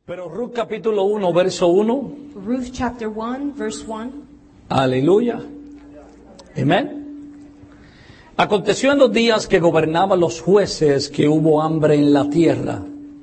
Pero Ruth capítulo 1, verso 1. Ruth chapter 1, verse 1. Aleluya. Amén. Aconteció en los días que gobernaban los jueces que hubo hambre en la tierra.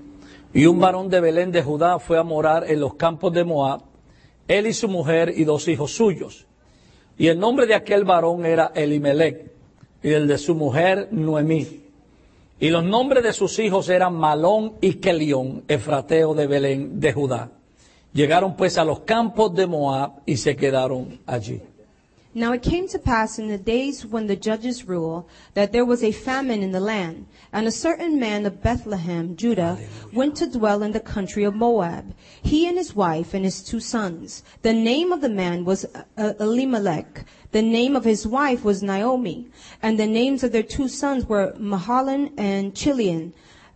Y un varón de Belén de Judá fue a morar en los campos de Moab, él y su mujer y 2 hijos suyos. Y el nombre de aquel varón era Elimelech, y el de su mujer Noemí. Y los nombres de sus hijos eran Malón y Kelión, efrateo de Belén de Judá. Llegaron pues a los campos de Moab y se quedaron allí. Now it came to pass in the days when the judges ruled that there was a famine in the land, and a certain man of Bethlehem, Judah, went to dwell in the country of Moab, he and his wife and his 2 sons. The name of the man was Elimelech. The name of his wife was Naomi, and the names of their 2 sons were Mahalan and Chilion,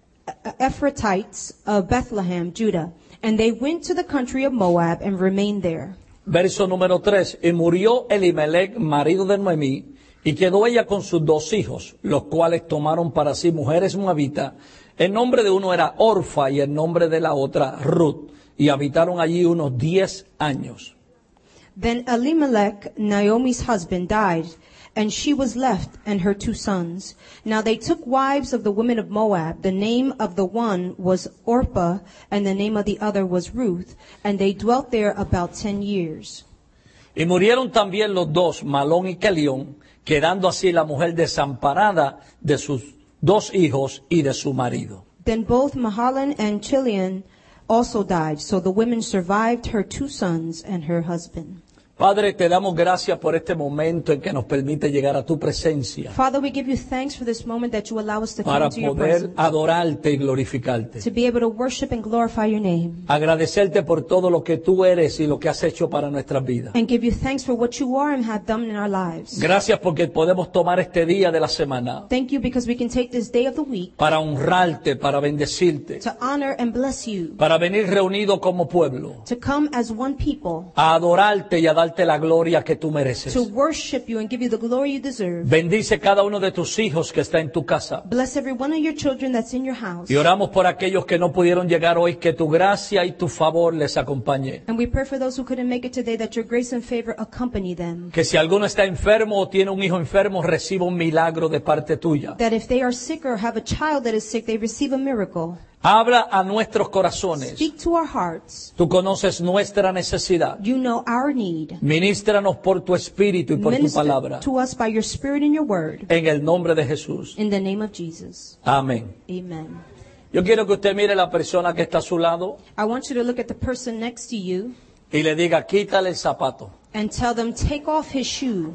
Ephratites of Bethlehem, Judah. And they went to the country of Moab and remained there. Verso número 3. Y murió Elimelech, marido de Noemí, y quedó ella con sus 2 hijos, los cuales tomaron para sí mujeres moabitas. El nombre de uno era Orfa y el nombre de la otra Ruth, y habitaron allí unos 10 años. Then Elimelech, Naomi's husband, died, and she was left and her 2 sons. Now they took wives of the women of Moab. The name of the one was Orpah, and the name of the other was Ruth, and they dwelt there about 10 years. Y murieron también los 2, Malón y Kelión, quedando así la mujer desamparada de sus 2 hijos y de su marido. Then both Mahalan and Chilion also died, so the women survived her 2 sons and her husband. Padre, te damos gracias por este momento en que nos permite llegar a tu presencia Father, we give you thanks for this moment that you allow us to para come to your poder presence, adorarte y glorificarte. to be able to worship and glorify your name, Agradecerte por todo lo que tú eres y lo que has hecho para nuestras vidas. and give you thanks for what you are and have done in our lives. Gracias porque podemos tomar este día de la semana Thank you because we can take this day of the week para honrarte, para bendecirte, to honor and bless you, para venir reunidos como pueblo, to come as one people, a adorarte y a darte la gloria que tú mereces. to worship you and give you the glory you deserve. Bendice cada uno de tus hijos que está en tu casa. Bless every one of your children that's in your house. Y oramos por aquellos que no pudieron llegar hoy, que tu gracia y tu favor les acompañe. And we pray for those who couldn't make it today, that your grace and favor accompany them. Que si alguno está enfermo o tiene un hijo enfermo, reciba un milagro de parte tuya. That if they are sick or have a child that is sick, they receive a miracle. Habla a nuestros corazones. Speak to our hearts. Tú conoces nuestra necesidad. You know our need. Ministranos por tu espíritu y por tu Minister palabra. to us by your spirit and your word. En el nombre de Jesús. In the name of Jesus. Amén. Amen. Yo quiero que usted mire a la persona que está a su lado I want you to look at the person next to you y le diga, quítale el zapato. and tell them, take off his shoe.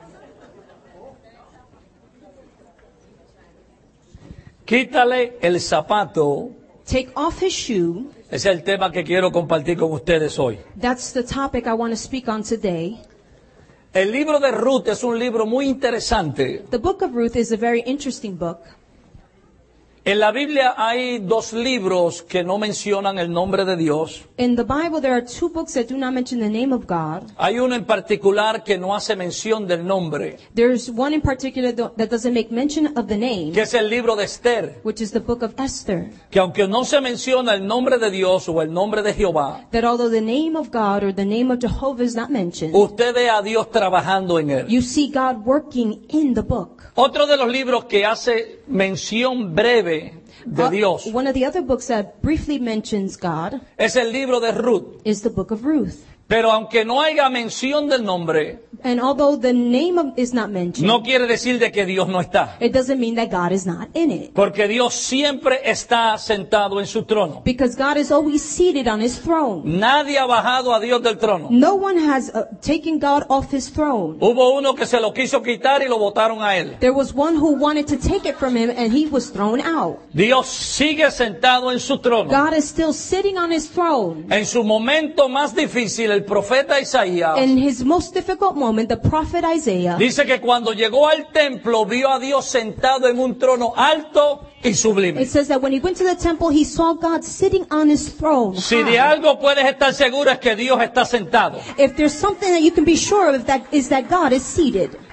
Quítale el zapato. Take off his shoe. Ese es el tema que quiero compartir con ustedes hoy. That's the topic I want to speak on today. El libro de Ruth es un libro muy interesante. The book of Ruth is a very interesting book. En la Biblia hay 2 libros que no mencionan el nombre de Dios. In the Bible, there are 2 books that do not mention the name of God. Hay uno en particular que no hace mención del nombre, There's one in particular that doesn't make mention of the name, que es el libro de Esther. which is the book of Esther. Que aunque no se menciona el nombre de Dios o el nombre de Jehová, That although the name of God or the name of Jehovah is not mentioned, usted ve a Dios trabajando en él. you see God working in the book. Otro de los libros que hace mención breve de Dios One of the other books that briefly mentions God es el libro de Ruth. is the book of Ruth. Pero aunque no haya mención del nombre, And although the name is not mentioned, no quiere decir de que Dios no está. it doesn't mean that God is not in it. Porque Dios siempre está sentado en su trono. Because God is always seated on his throne. Nadie ha bajado a Dios del trono. No one has taken God off his throne. Hubo uno que se lo quiso quitar y lo botaron a él. There was one who wanted to take it from him and he was thrown out. Dios sigue sentado en su trono. God is still sitting on his throne. En su momento más difícil, el profeta Isaías In his most difficult moment, the prophet Isaiah dice que cuando llegó al templo vio a Dios sentado en un trono alto y sublime. It says that when he went to the temple, he saw God sitting on his throne. Si de high. algo puedes estar seguro es que Dios está sentado. If there's something that you can be sure of, that is that God is seated.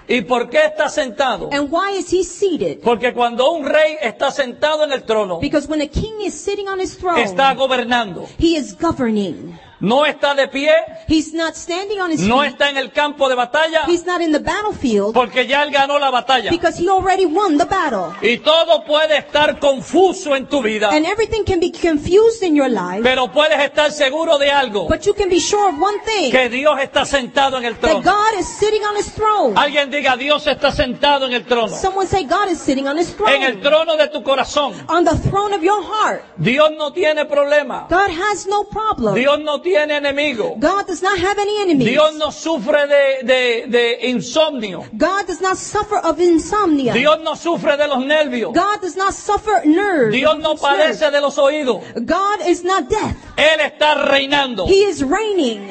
¿Y por qué está sentado? And why is he seated? Porque cuando un rey está sentado en el trono, Because when a king is sitting on his throne, está gobernando. he is governing. No está de pie, He's not standing on his no feet. está en el campo de batalla, He's not in the battlefield porque ya él ganó la batalla. because he already won the battle. Y todo puede estar confuso en tu vida, And everything can be confused in your life, pero puedes estar seguro de algo, but you can be sure of one thing, que Dios está sentado en el that trono. God is sitting on his throne. Alguien diga, Dios está sentado en el trono. Someone say God is sitting on his En el throne. trono de tu corazón. On the throne of your heart. Dios no tiene problema. God has no problem. Dios no tiene enemigo. God does not have any enemies. Dios no sufre de insomnio. God does not suffer of insomnia. Dios no sufre de los nervios. God does not suffer nerves. Dios no padece de los oídos. God is not death. Él está reinando. He is reigning.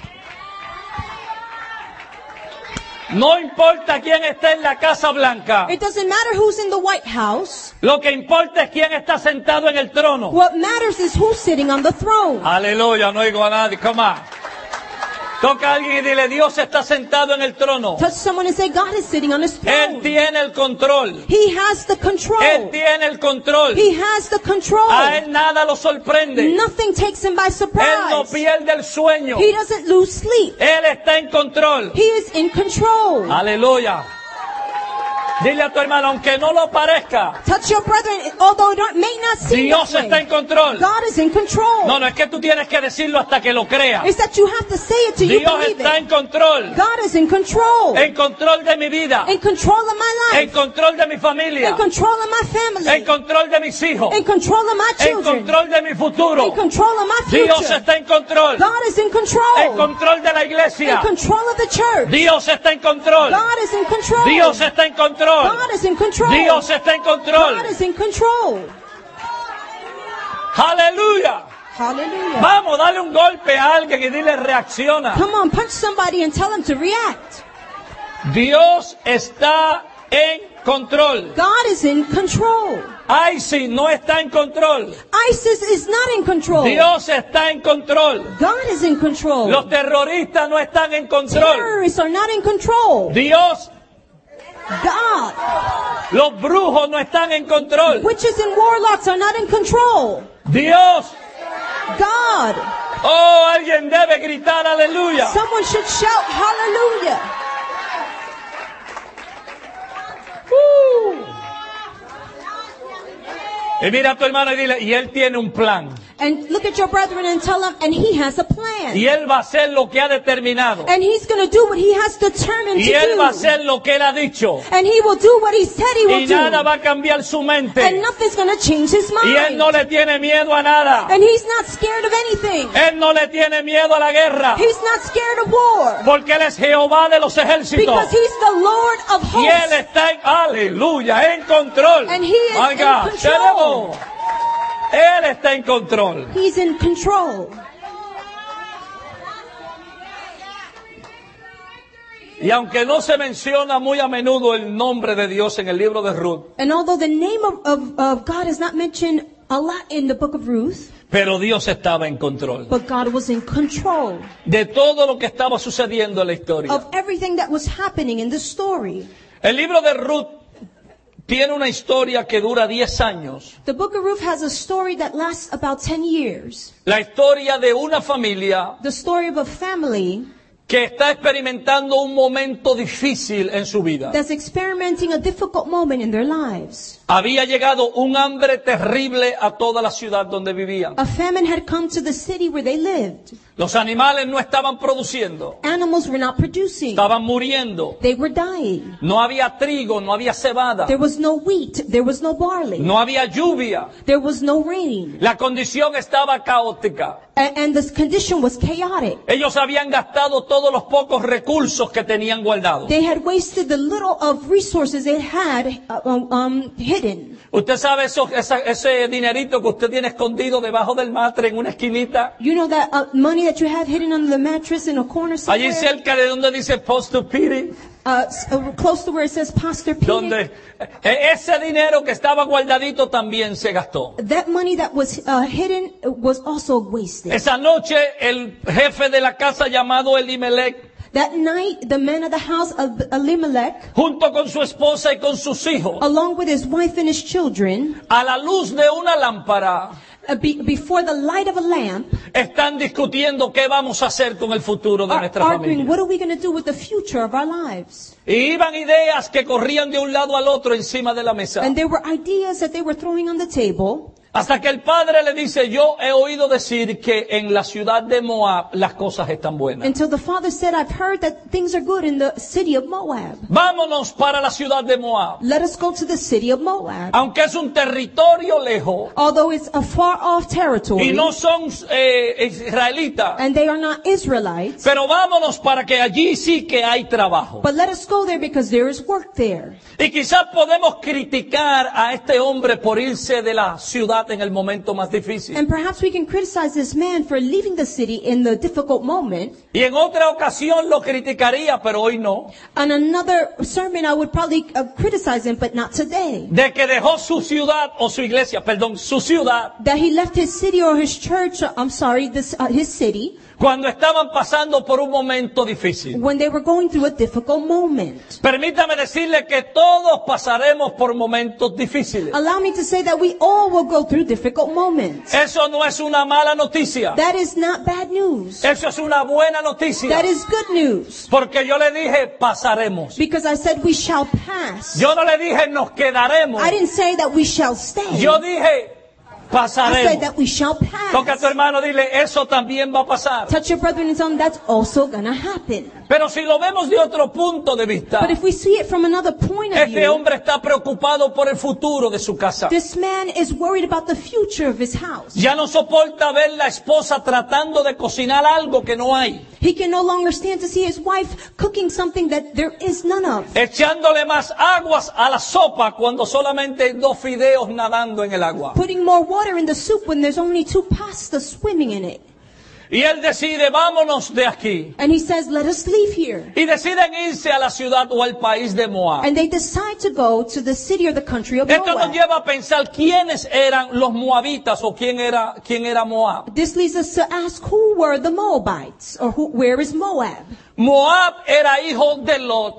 No importa quién está en la Casa Blanca. It doesn't matter who's in the White House. Lo que importa es quién está sentado en el trono. What matters is who's sitting on the throne. Aleluya, no oigo a nadie. Come on. Toca a alguien y dile, Dios está sentado en el trono. Touch someone and say, God is sitting on his Él throne. tiene el control. He has the control. Él tiene el control. He has the control. A él nada lo sorprende. Nothing takes him by Él no surprise. pierde el sueño. He doesn't lose sleep. Él está en control. He is in control. Aleluya. Dile a tu hermano, aunque no lo parezca, Touch your brethren, although it may not seem Dios that está way. en control. God is in control. No, no es que tú tienes que decirlo hasta que lo creas. It's that you have to say it till you Dios believe está it. en control. God is in control. En control de mi vida. In control of my En life. control de mi familia. In control of my En family. control de mis hijos. In control of my En children. control de mi futuro. In control of my Dios future. está en control. God is in En control. control de la In iglesia. control of the church. Dios está en control. God is in control. Dios está en control. God is in control. Dios está en control. God is in control. Aleluya. Hallelujah. Vamos, dale un golpe a alguien y dile reacciona. Come on, punch somebody and tell them to react. Dios está en control. God is in control. ISIS no está en control. ISIS is not in control. Dios está en control. God is in control. Los terroristas no están en control. Terrorists are not in control. Dios, God. los brujos no están en control. Witches and warlocks are not in control. Dios, God. oh, alguien debe gritar aleluya. Someone should shout hallelujah. Y mira a tu hermano y dile, y él tiene un plan. And look at your brethren and tell them, and he has a plan. Y él va a hacer lo que ha determinado. And he's going to do what he has determined Y to él va a do. hacer lo que él ha dicho. And he will do what he said he will Y nada do. va a cambiar su And mente. nothing's going to change his Y él mind. no le tiene miedo a nada. And he's not scared of anything. Él no le tiene miedo a la guerra. He's not scared of war. Porque él es Jehová de los ejércitos. Because he's the Lord of Y él hosts. está en, aleluya, en control. And he is My in God, control. tenemos. Él está en control. He's in control. Y aunque no se menciona muy a menudo el nombre de Dios en el libro de Ruth, And although the name of God is not mentioned a lot in the book of Ruth, pero Dios estaba en control but God was in control de todo lo que estaba sucediendo en la historia. of everything that was happening in the story. El libro de Ruth tiene una historia que dura 10 años. The book of Ruth has a story that lasts about 10 years. La historia de una familia The story of a family que está experimentando un momento difícil en su vida. that's experimenting a difficult moment in their lives. Había llegado un hambre terrible a toda la ciudad donde vivían. A famine had come to the city where they lived. Los animales no estaban produciendo, Animals were not producing. estaban muriendo. They were dying. No había trigo, no había cebada, There was no wheat. There was no barley. no había lluvia. There was no rain. La condición estaba caótica. And the condition was chaotic. Ellos habían gastado todos los pocos recursos que tenían guardados. They had wasted the little of resources they had hidden. Usted sabe ese dinerito que usted tiene escondido debajo del matre en una esquinita, You know that money that you have hidden under the mattress in a corner allí somewhere? cerca de donde dice Post to Pity, Close to where it says Pastor Peter. donde ese dinero que estaba guardadito también se gastó. That money that was hidden was also wasted. Esa noche el jefe de la casa llamado Elimelech That night, the man of the house of Elimelech, junto con su esposa y con sus hijos, along with his wife and his children, a la luz de una lámpara, before the light of a lamp, están discutiendo qué vamos a hacer con el futuro de are nuestra arguing, familia. what are we going to do with the future of our lives? Y iban ideas que corrían de un lado al otro encima de la mesa. And there were ideas that they were throwing on the table. Hasta que el padre le dice, yo he oído decir que en la ciudad de Moab las cosas están buenas. Until the father said, I've heard that things are good in the city of Moab. Vámonos para la ciudad de Moab. Let us go to the city of Moab. Aunque es un territorio lejos Although it's a far off y territory, no son israelitas, and they are not Israelites, pero vámonos para que allí sí que hay trabajo. but let us go there because there is work there. Y quizás podemos criticar a este hombre por irse de la ciudad en el momento más difícil. And perhaps we can criticize this man for leaving the city in the difficult moment. Y en otra ocasión lo criticaría, pero hoy no. On another sermon, I would probably criticize him, but not today. De que dejó su ciudad o su iglesia, perdón, su ciudad, That he left his city or his church, his city, cuando estaban pasando por un momento difícil. when they were going through a difficult moment. Permítame decirle que todos pasaremos por momentos difíciles. Allow me to say that we all will go through difficult moments. Eso no es una mala noticia. That is not bad news. Eso es una buena noticia. That is good news. Porque yo le dije, pasaremos. Because I said we shall pass. Yo no le dije, nos quedaremos. I didn't say that we shall stay. Yo dije, I said pasaremos. that we shall Toca a tu pass. hermano, dile, eso también va a pasar. Touch your brother and tell him that's also gonna happen. Pero si lo vemos de otro punto de vista, But if we see it from another point of este view, hombre está preocupado por el futuro de su casa. this man is worried about the future of his house. Ya no soporta ver la esposa tratando de cocinar algo que no hay, He can no longer stand to see his wife cooking something that there is none of. echándole más aguas a la sopa cuando solamente hay 2 fideos nadando en el agua. Putting more water in the soup when there's only 2 pastas swimming in it. Y él decide, vámonos de aquí. And he says, let us leave here. Y deciden irse a la ciudad o al país de Moab. And they decide to go to the city or the country of Esto nos Moab. lleva a pensar quiénes eran los moabitas o quién era Moab. This leads us to ask who were the Moabites, or where is Moab? Moab era hijo de Lot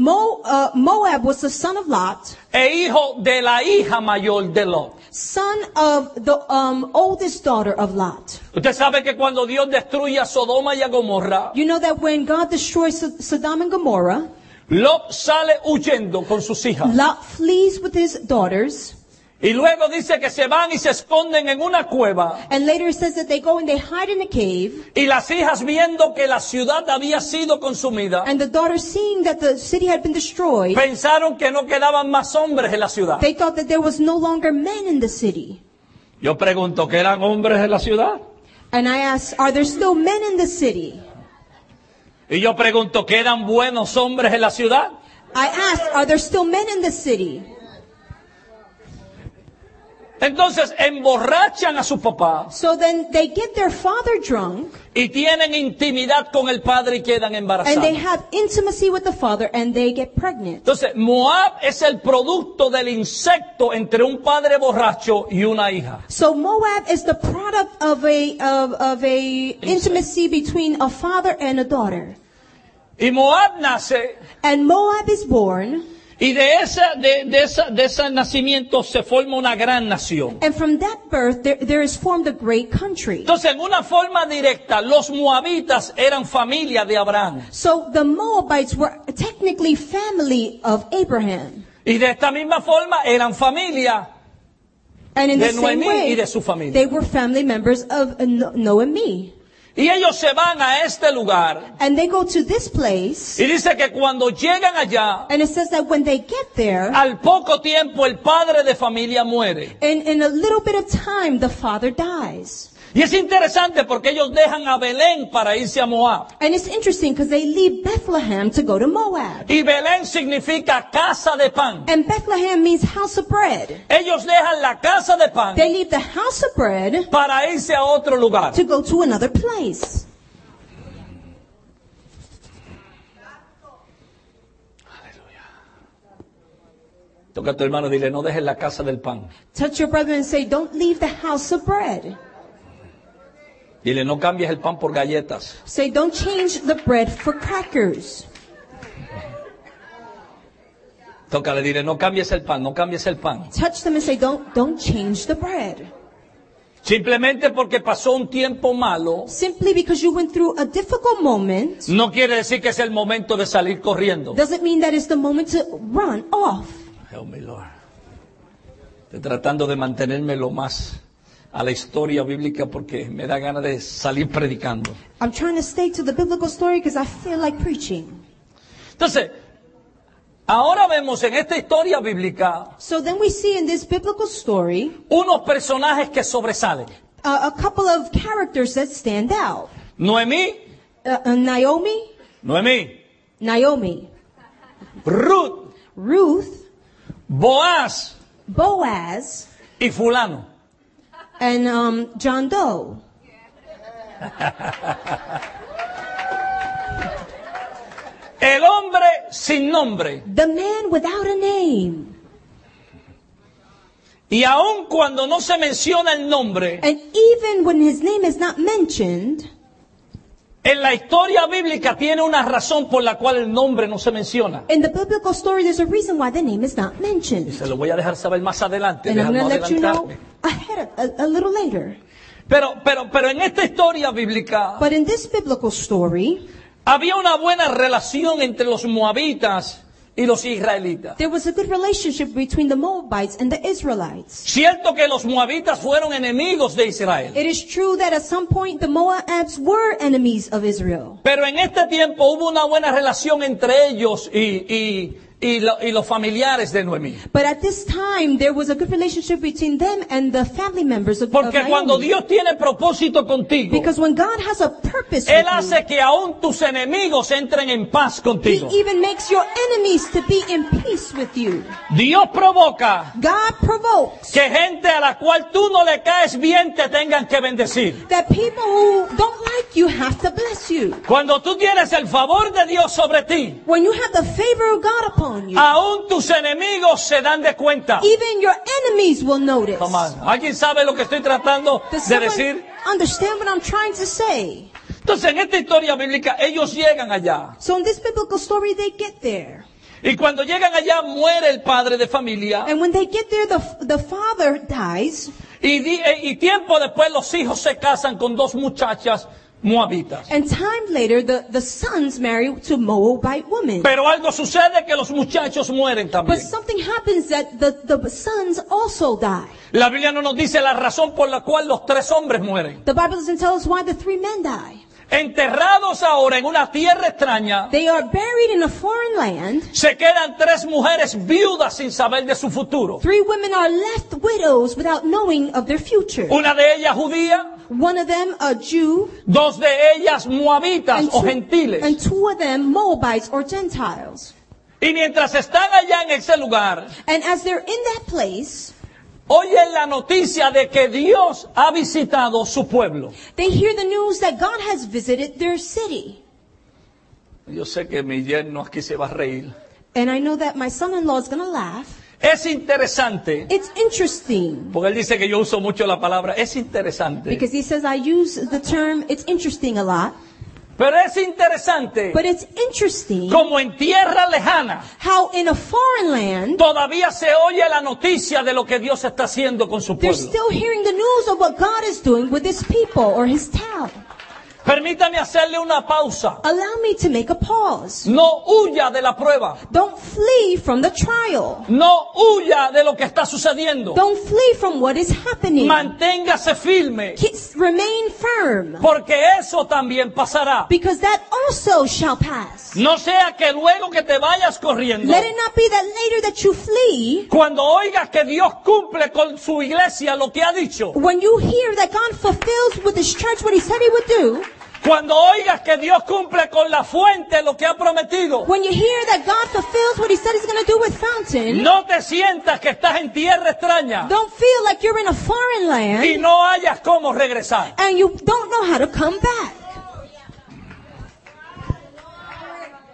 Moab was the son of Lot, e hijo de la hija mayor de Lot. son of the oldest daughter of Lot. Usted sabe que cuando Dios destruye a Sodoma y a Gomorra, You know that when God destroys Sodom and Gomorrah, Lot sale huyendo con sus hijas. Lot flees with his daughters, Y luego dice que se van y se esconden en una cueva. and later it says that they go and they hide in a cave, Y las hijas, viendo que la ciudad había sido consumida, and the daughters, seeing that the city had been destroyed, pensaron que no quedaban más hombres en la ciudad. they thought that there was no longer men in the city. Yo pregunto, ¿que eran hombres en la ciudad? And I asked, are there still men in the city? Y yo pregunto, ¿que eran buenos hombres en la ciudad? I asked, are there still men in the city? Entonces emborrachan a su papá So then they get their father drunk, y tienen intimidad con el padre y quedan and they embarazados. have intimacy with the father, and they get pregnant. Entonces Moab es el producto del insecto entre un padre borracho y una hija. So Moab is the product of a intimacy between a father and a daughter. Y Moab nace, And Moab is born, y de ese nacimiento se forma una gran nación. and from that birth there is formed a great country. Entonces, en una forma directa, los moabitas eran familia de Abraham. So the Moabites were technically family of Abraham. Y de esta misma forma eran familia And in the de same Noemí y way, de su familia. they were family members of Noemi. Y ellos se van a este lugar. And they go to this place, Y dice que cuando llegan allá, and it says that when they get there, al poco tiempo el padre de familia muere. in a little bit of time, the father dies. Y es interesante porque ellos dejan a Belén para irse a Moab. And it's interesting because they leave Bethlehem to go to Moab. Y Belén significa casa de pan. And Bethlehem means house of bread. Ellos dejan la casa de pan They leave the house of bread para irse a otro lugar. to go to another place. Toca a tu hermano, dile, no dejes la casa del pan. Touch your brother and say, don't leave the house of bread. Dile, no cambies el pan por galletas. Say, don't change the bread for crackers. Tócale, dile, no cambies el pan, no cambies el pan. Touch them and say, don't change the bread. Simplemente porque pasó un tiempo malo, Simply because you went through a difficult moment no quiere decir que es el momento de salir corriendo. doesn't mean that it's the moment to run off. Help me, Lord. Estoy tratando de mantenerme lo más a la historia bíblica porque me da ganas de salir predicando. I'm trying to stay to the biblical story because I feel like preaching. Entonces, ahora vemos en esta historia bíblica So then we see in this biblical story unos personajes que sobresalen. a couple of characters that stand out. Noemí, Naomi, Ruth, Boaz Boaz, y fulano. and John Doe. El hombre sin nombre. The man without a name. Y aun cuando no se menciona el nombre, And even when his name is not mentioned, en la historia bíblica tiene una razón por la cual el nombre no se menciona. in the biblical story there's a reason why the name is not Y mentioned. se lo voy a dejar saber más adelante. And I'm Déjame going to let you know adelantarme. ahead, a little later. Pero en esta historia bíblica But in this biblical story, había una buena relación entre los moabitas y los israelitas. there was a good relationship between the Moabites and the Israelites. Cierto que los moabitas fueron enemigos de Israel. It is true that at some point the Moabites were enemies of Israel. Pero en este tiempo hubo una buena relación entre ellos y los familiares de Noemí. But at this time, there was a good relationship between them and the family members of Porque cuando Naomi. Dios tiene propósito contigo, Because when God has a purpose Él with hace que aún tus enemigos entren en paz you, contigo. He even makes your enemies to be in peace with you. Dios provoca God provokes que gente a la cual tú no le caes bien te tengan que bendecir. that people who don't like you have to bless you. Cuando tú tienes el favor de Dios sobre ti, When you have the favor of God upon you, aún tus enemigos se dan de cuenta. even your enemies will notice. Come on. ¿Alguien sabe lo que estoy tratando Does de someone decir? understand what I'm trying to say? Entonces, en esta historia bíblica, ellos llegan allá. So in this biblical story, they get there. Y cuando llegan allá, muere el padre de familia. And when they get there, the father dies. Y tiempo después, los hijos se casan con dos muchachas moabitas. And time later, the sons marry to Moabite women. Pero algo sucede que los muchachos mueren también. But something happens that the sons also die. La Biblia no nos dice la razón por la cual los tres hombres mueren. The Bible doesn't tell us why the three men die. Enterrados ahora en una tierra extraña, They are buried in a foreign land. se quedan tres mujeres viudas sin saber de su futuro. Three women are left widows without knowing of their future. Una de ellas judía, One of them a Jew, dos de ellas moabitas o gentiles. and two of them Moabites or Gentiles. Y mientras están allá en ese lugar, And as they're in that place, oyen la noticia de que Dios ha visitado su pueblo. they hear the news that God has visited their city. Yo sé que mi yerno aquí se va a reír. And I know that my son-in-law is going to laugh. Es interesante, It's interesting. porque él dice que yo uso mucho la palabra, es interesante. Because he says I use the term, it's interesting a lot. Pero es interesante But it's interesting como en tierra lejana how in a foreign land, todavía se oye la noticia de lo que Dios está haciendo con su they're pueblo. still hearing the news of what God is doing with his people or his town. Permítame hacerle una pausa. Allow me to make a pause. No huya de la prueba. Don't flee from the trial. No huya de lo que está sucediendo. Don't flee from what is happening. Manténgase firme, Remain firm. porque eso también pasará. Because that also shall pass. No sea que luego que te vayas corriendo, Let it not be that later that you flee, cuando oigas que Dios cumple con su iglesia lo que ha dicho, when you hear that God fulfills with his church what he said he would do, cuando oigas que Dios cumple con la fuente lo que ha prometido, when you hear that God fulfills what he said he's going to do with Fountain, no te sientas que estás en tierra extraña don't feel like you're in a foreign y land no hayas cómo regresar. and you don't know how to come back.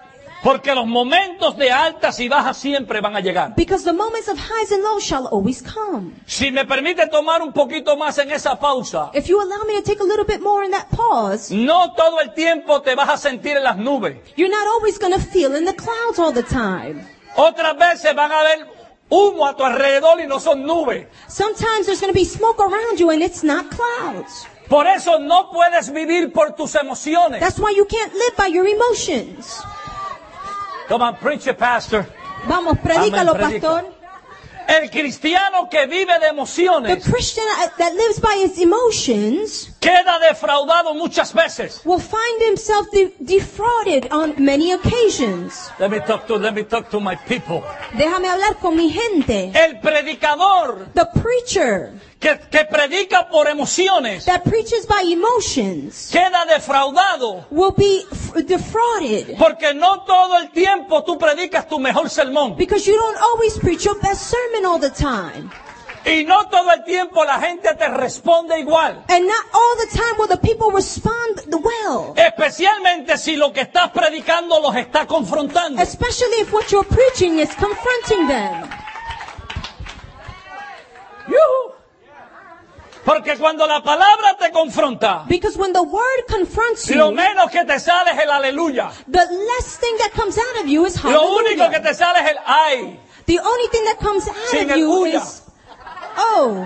Porque los momentos de altas y bajas siempre van a llegar. Because the moments of highs and lows shall always come. Si me permite tomar un poquito más en esa pausa, If you allow me to take a little bit more in that pause, no todo el tiempo te vas a sentir en las nubes. you're not always going to feel in the clouds all the time. Otras veces van a haber humo a tu alrededor y no son nubes. Sometimes there's going to be smoke around you and it's not clouds. Por eso no puedes vivir por tus emociones. That's why you can't live by your emotions. Come on, preach it, pastor. Vamos, predícalo, Amén, predica. pastor. El cristiano que vive de The emociones Christian that lives by his emotions queda defraudado muchas veces. will find himself defrauded on many occasions. Let me talk to my people. Déjame hablar con mi gente. El predicador The preacher que predica por emociones that preaches by emotions queda defraudado will be defrauded porque no todo el tiempo tú predicas tu mejor sermón because you don't always preach your best sermon all the time. y no todo el tiempo la gente te responde igual. And not all the time will the people respond well. Especialmente si lo que estás predicando los está confrontando. Especially if what you're preaching is confronting them. ¡Yuhu! Porque cuando la palabra te confronta, Because when the word confronts lo you, menos que te sale es el aleluya. the less thing that comes out of you is Lo único que hallelujah. te sale es el ay. The only thing that comes out Sin of el you huya. is, oh,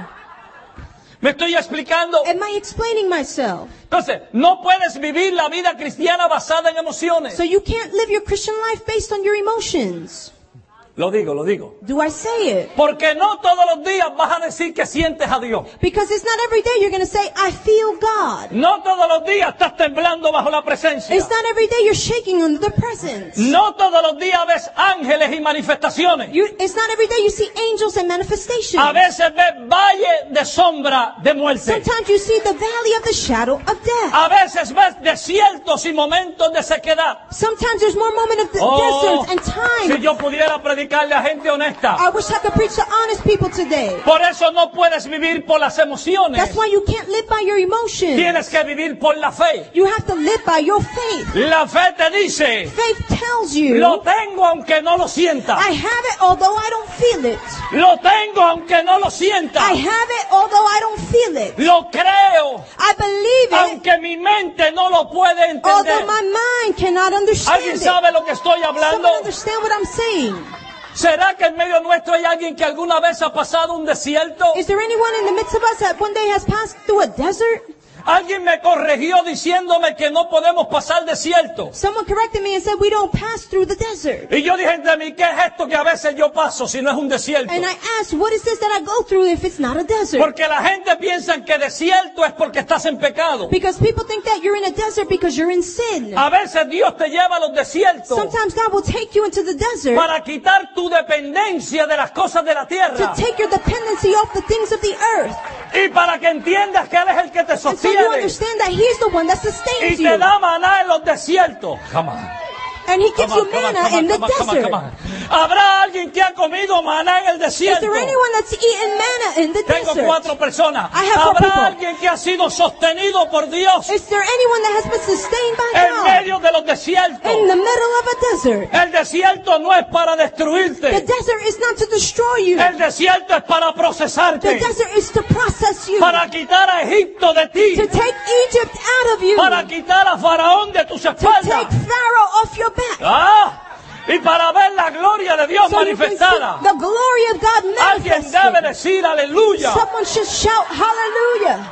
¿Me estoy explicando? am I explaining myself? Entonces, no puedes vivir la vida cristiana basada en emociones. So you can't live your Christian life based on your emotions. Lo digo. Do I say it? Porque no todos los días vas a decir que sientes a Dios. Because it's not every day you're going to say, I feel God. No todos los días estás temblando bajo la presencia. It's not every day you're shaking under the presence. No todos los días ves ángeles y manifestaciones. It's not every day you see angels and manifestations. A veces ves valle de sombra de muerte. Sometimes you see the valley of the shadow of death. A veces ves desiertos y momentos de sequedad. Sometimes there's more moment of Oh, deserts and time. si yo pudiera predicarle a gente honesta. I wish I could preach to honest people today. Por eso no puedes vivir por las emociones. That's why you can't live by your emotions. Tienes que vivir por la fe. You have to live by your faith. La fe te dice, Faith tells you, lo tengo aunque no lo sienta. I have it although I don't feel it. Lo tengo aunque no lo sienta. I have it although I don't feel it. Lo creo I believe it aunque mi mente no lo puede entender. although my mind cannot understand ¿Alguien it. sabe lo que estoy hablando? Someone understand what I'm saying? ¿Será que en medio nuestro hay alguien que alguna vez ha pasado un desierto? Is there anyone in the midst of us that one day has passed through a desert? Alguien me corrigió diciéndome que no podemos pasar desierto. Someone corrected me and said we don't pass through the desert. Y yo dije entre mí, ¿qué es esto que a veces yo paso si no es un desierto? And I asked, what is this that I go through if it's not a desert? Porque la gente piensa que desierto es porque estás en pecado. Because people think that you're in a desert because you're in sin. A veces Dios te lleva a los desiertos Sometimes God will take you into the desert para quitar tu dependencia de las cosas de la to tierra take your dependency off the things of the earth. y para que entiendas que Él es el que te And so you sostiene understand that He's the one that y sustains te you. da maná en los desiertos. Come on. And He gives you manna in the desert. ¿Habrá alguien que ha comido maná en el Is desierto? there anyone that's eaten manna in the Tengo desert? 4 personas. I have 4 people. ¿Habrá alguien que ha sido sostenido por Dios Is there anyone that has been sustained by en God medio de los desiertos? in the middle of a desert? El desierto no es para The destruirte. desert is not to destroy you. El desierto es para The procesarte, desert is to process you, para quitar a Egipto de ti, to take Egypt out of you, para quitar a Faraón de tus to espaldas. take Pharaoh off your back. ¡Ah! Y para ver la gloria de Dios So you can see manifestada. the glory of God Alguien debe manifested. decir aleluya. Someone should shout hallelujah.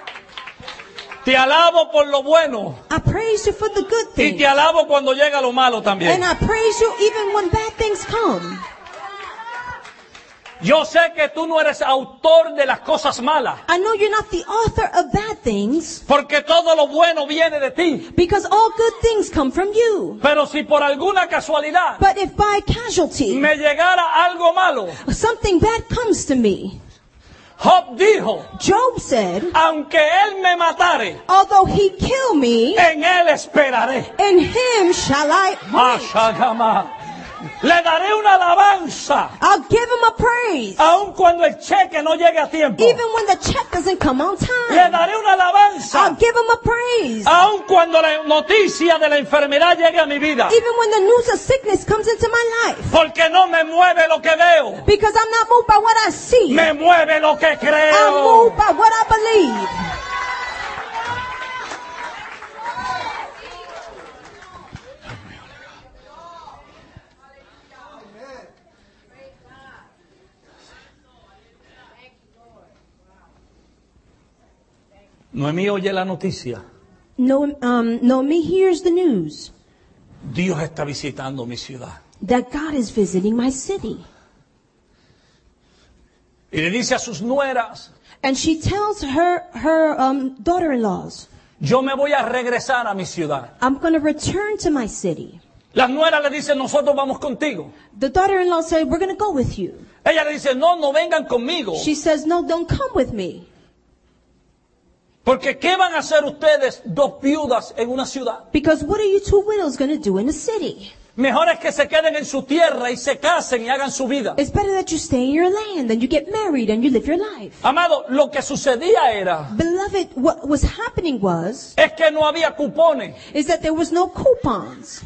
Te alabo por lo bueno I praise you for the good y things. te alabo cuando llega lo malo también. And I praise you even when bad things come. Yo sé que tú no eres autor de las cosas malas, I know you're not the author of bad things porque todo lo bueno viene de ti. because all good things come from you. Pero si por alguna casualidad But if by casualty me llegara algo malo, something bad comes to me, Job dijo, Job said, aunque él me matare, although he kill me, en él esperaré. in him shall I wait. Ashagama. Le daré una alabanza, I'll give him a praise. aun cuando el cheque no llegue a tiempo. Even when the check doesn't come on Le time, daré una alabanza, I'll give him a praise. aun cuando la noticia de la enfermedad llegue a mi vida. Even when the news of sickness comes into my life. Porque no me mueve lo que veo, Because I'm not moved by what I see. me mueve lo que I'm creo. moved by what I believe. Noemí oye la noticia. Naomi hears the news Dios está visitando mi ciudad. that God is visiting my city. Y le dice a sus nueras, And she tells her daughter-in-laws, yo me voy a regresar a mi ciudad. I'm going to return to my city. Las nueras le dicen, nosotros vamos contigo. The daughter-in-law said, we're going to go with you. Ella le dice, no, no vengan conmigo. She says, no, don't come with me. Porque ¿qué van a hacer ustedes dos viudas en una ciudad? Because what are you two widows going to do in a city? Mejor es que se queden en su tierra y se casen y hagan su vida. It's better that you stay in your land and you get married and you live your life. Amado, lo que sucedía era, Beloved, what was happening es que no había cupones, is that there was no coupons.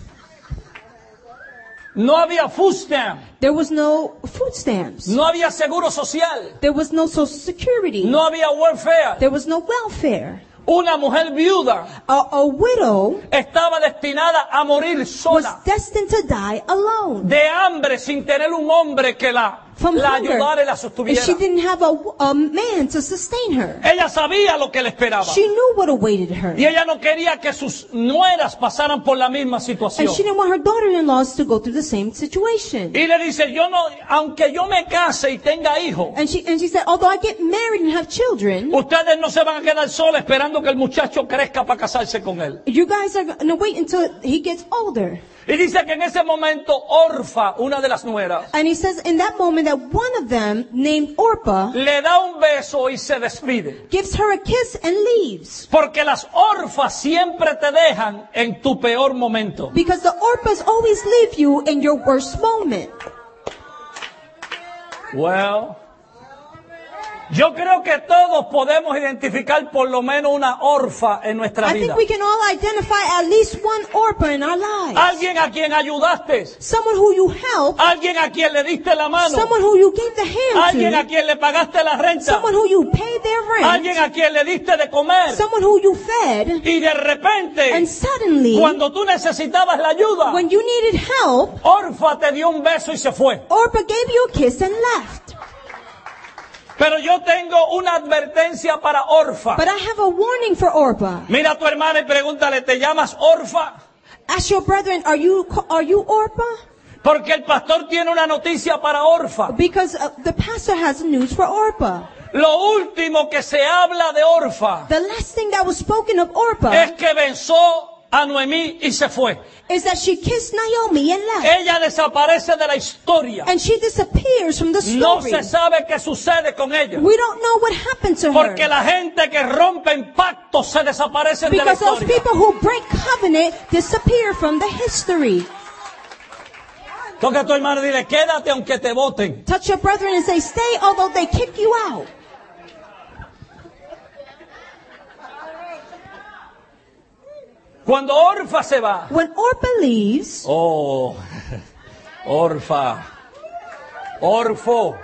no había food stamp, There was no food stamps. no había seguro social, There was no social security. no había welfare. There was no welfare. Una mujer viuda A widow estaba destinada a morir was sola, destined to die alone de hambre, sin tener un hombre que la from hunger. ayudara y la And sostuviera. she didn't have a man to sustain her. Ella sabía lo que le esperaba. She knew what awaited her. Y ella no quería que sus nueras pasaran por la misma And situación. she didn't want her daughter-in-laws to go through the same situation. Y le dice, yo no, aunque yo me case y tenga hijos, And she said, although I get married and have children, ustedes no se van a quedar solos esperando que el muchacho crezca para casarse con él. you guys are going to wait until he gets older. Y dice que en ese momento Orfa, una de las nueras, And he says in that moment that one of them, named Orpah, le da un beso y se despide. gives her a kiss and leaves. Porque las orfas siempre te dejan en tu peor momento. Because the Orpahs always leave you in your worst moment. Well, yo creo que todos podemos identificar por lo menos una orfa en nuestra I vida. think we can all identify at least one Orpah in our lives. Alguien a quien ayudaste, Someone who you helped, alguien a quien le diste la mano, someone who you gave the hand alguien a to, quien le pagaste la renta, someone who you paid their rent, alguien a quien le diste de comer. someone who you fed, Y de repente, and suddenly, cuando tú necesitabas la ayuda, when you needed help, Orfa te dio un beso y se fue. Orpah gave you a kiss and left. Pero yo tengo una advertencia para Orfa. But I have a warning for Orpah. Mira a tu hermana y pregúntale, ¿te llamas Orfa? Ask your brethren, are you Orpah? Porque el pastor tiene una noticia para Orfa. Because the pastor has news for Orpah. Lo último que se habla de Orfa The last thing that was spoken of Orpah es que besó a Noemí y se fue. is that she kissed Naomi and left. Ella desaparece de la historia. And she disappears from the No story. se sabe qué sucede con ella. We don't know what happened to her. Porque la gente que rompe pactos se desaparecen de la Because those historia. people who break covenant disappear from the history. Toca a tu hermano y dile, quédate aunque te voten. Touch your brethren and say, stay although they kick you out. Cuando Orfa se va. When Orpah leaves, Oh, Orfa. Orfo.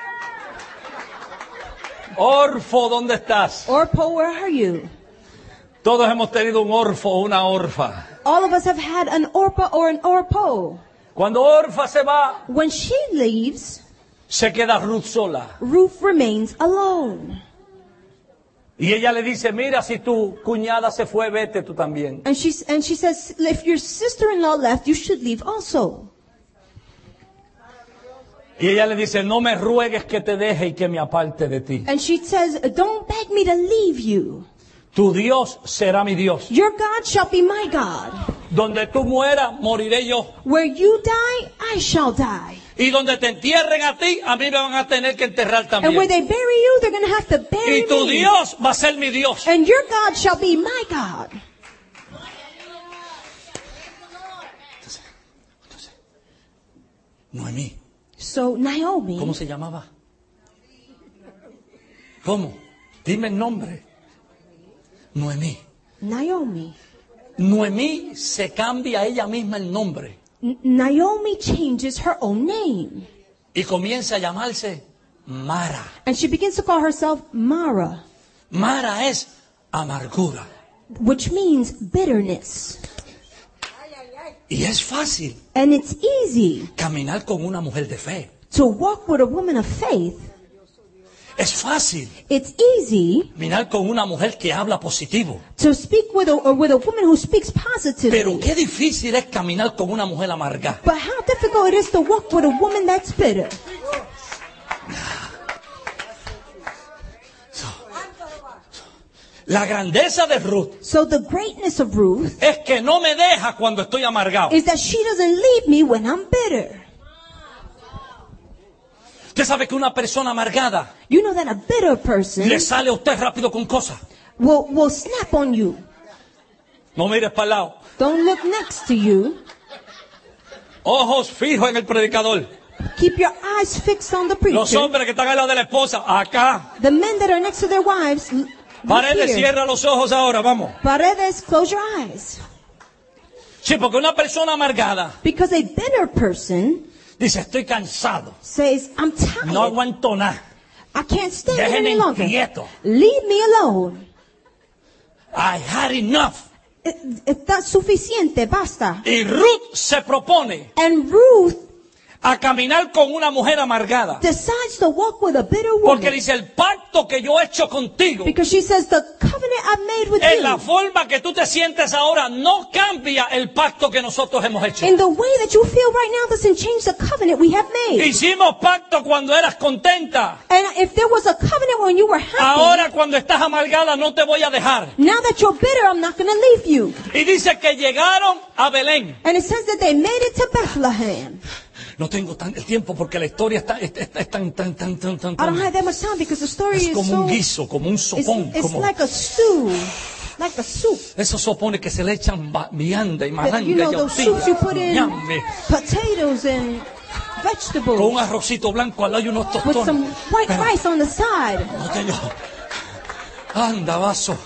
Orfo, ¿dónde estás? Orpah, where are you? Todos hemos tenido un orfo o una orfa. All of us have had an Orpah or an Orpah. Cuando Orfa se va, When she leaves, se queda Ruth sola. Ruth remains alone. Y ella le dice, mira, si tu cuñada se fue, vete tú también. And she says, if your sister-in-law left, you should leave also. Y ella le dice, no me ruegues que te deje y que me aparte de ti. And she says, don't beg me to leave you. Tu Dios será mi Dios. Your God shall be my God. Donde tú mueras, moriré yo. Where you die, I shall die. Y donde te entierren a ti, a mí me van a tener que enterrar And where también. they bury you, they're going to have to bury Y tu me. Dios va a ser mi Dios. And your God shall be my God. Noemí. So Naomi, ¿Cómo se llamaba? ¿Cómo? Dime el nombre. Noemí. Noemí se cambia a ella misma el nombre. Naomi changes her own name. Y comienza a llamarse Mara. And she begins to call herself Mara, Mara es amargura. which means bitterness. Y es fácil And it's easy caminar con una mujer de fe. to walk with a woman of faith. Es fácil It's easy caminar con una mujer que habla positivo. to speak with a woman who speaks positively. Pero qué difícil es caminar con una mujer amarga. But how difficult it is to walk with a woman that's bitter. La grandeza de Ruth So the greatness of Ruth es que no me deja cuando estoy amargado. is that she doesn't leave me when I'm bitter. Usted sabe que una persona amargada You know that a bitter person le sale a usted rápido con cosas. will snap on you. No mires para el lado. Don't look next to you. Ojos fijos en el predicador. Keep your eyes fixed on the Los preacher. hombres que están al lado de la esposa, acá. The men that are next to their wives, look Paredes, here. cierra los ojos ahora, vamos. Paredes, close your eyes. Sí, porque una persona amargada Because a bitter person dice, estoy cansado, says, I'm no tired. aguanto nada. I can't stand it Déjenme any longer. quieto. Leave me alone. I had enough. Está suficiente, basta. Y Ruth se propone And Ruth a caminar con una mujer amargada. decides to walk with a bitter Porque woman. dice, el pacto que yo he hecho contigo, Because she says, the covenant I've made with en la you, forma que tú te sientes ahora, no cambia el pacto que nosotros hemos hecho. in the way that you feel right now doesn't change the covenant we have made. Hicimos pacto cuando eras contenta. And if there was a covenant when you were happy, Ahora cuando estás amargada no te voy a dejar. now that you're bitter, I'm not going to leave you. Y dice que llegaron a Belén. And it says that they made it to Bethlehem. No tengo el tiempo porque la historia está tan. I don't have that much time because the story Es is como un so... guiso, como un sopón. It's Como like a stew, like a soup. esos sopones que se le echan vianda y That, malanga you y know, those soups you put in ñame, potatoes and con vegetables un arrocito blanco al lado y unos with tostones. some white Pero rice on the side. no tengo. Anda, vaso.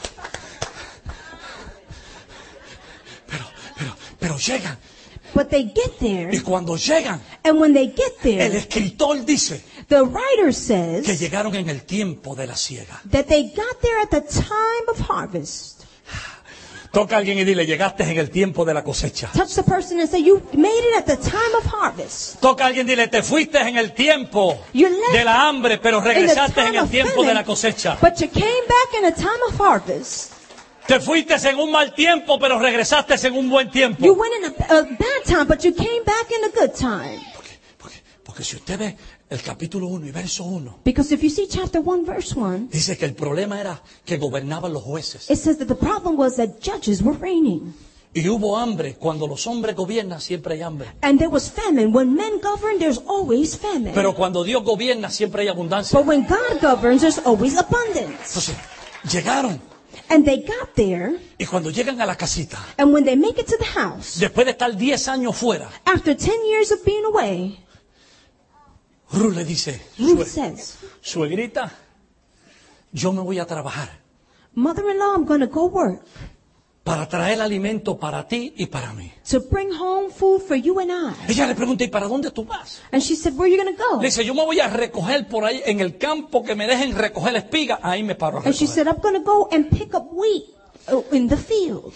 Pero llegan. But they get there, Y cuando llegan, and when they get el there, escritor dice the writer que says llegaron en el tiempo de la siega. that they got there at the time of harvest. Toca a alguien y dile, llegaste en el tiempo de la cosecha. Touch the person and say, you made it at the time of harvest. Toca a alguien y dile, te fuiste en el tiempo You left de la hambre, pero in the regresaste en time el of tiempo de la famine, cosecha. but you came back in a time of harvest. Te fuiste en un mal tiempo, pero regresaste en un buen tiempo. You went in a bad time, but you came back in a good time. Porque si usted ve el capítulo 1 y verso 1, Because if you see chapter 1, verse 1, dice que el problema era que gobernaban los jueces. it says that the problem was that judges were reigning. Y hubo hambre. Cuando los hombres gobiernan, siempre hay hambre. And there was famine. When men govern, there's always famine. Pero cuando Dios gobierna, siempre hay abundancia. But when God governs, there's always abundance. Entonces, llegaron. And they got there, Y cuando llegan a la casita, and when they make it to the house, después de estar 10 años fuera, after 10 years of being away, Ruth le dice, Ruth says, suegrita, yo me voy a trabajar mother-in-law, I'm going to go work para traer alimento para ti y para mí. to bring home food for you and I. Ella le pregunta, ¿y para dónde tú vas? And she said, where are you going to go? Le dice, yo me voy a recoger por ahí en el campo que me dejen recoger espiga. Ahí me paro a And she recoger. said, I'm going to go and pick up wheat in the field.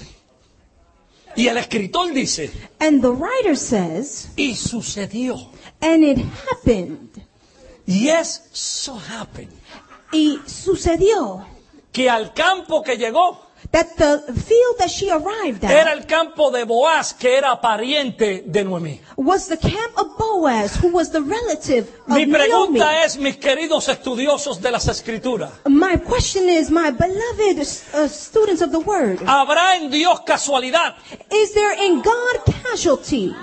Y el escritor dice, And the writer says, y sucedió. and it happened. Yes, so happened. Y sucedió Que al campo que llegó that the field that she arrived era at el campo de Boaz, que era pariente de Noemí. was the camp of Boaz, who was the relative of Mi Naomi. pregunta es, mis queridos estudiosos de las Escrituras, My question is, my beloved students of the Word, ¿habrá en Dios casualidad? is there in God casualty?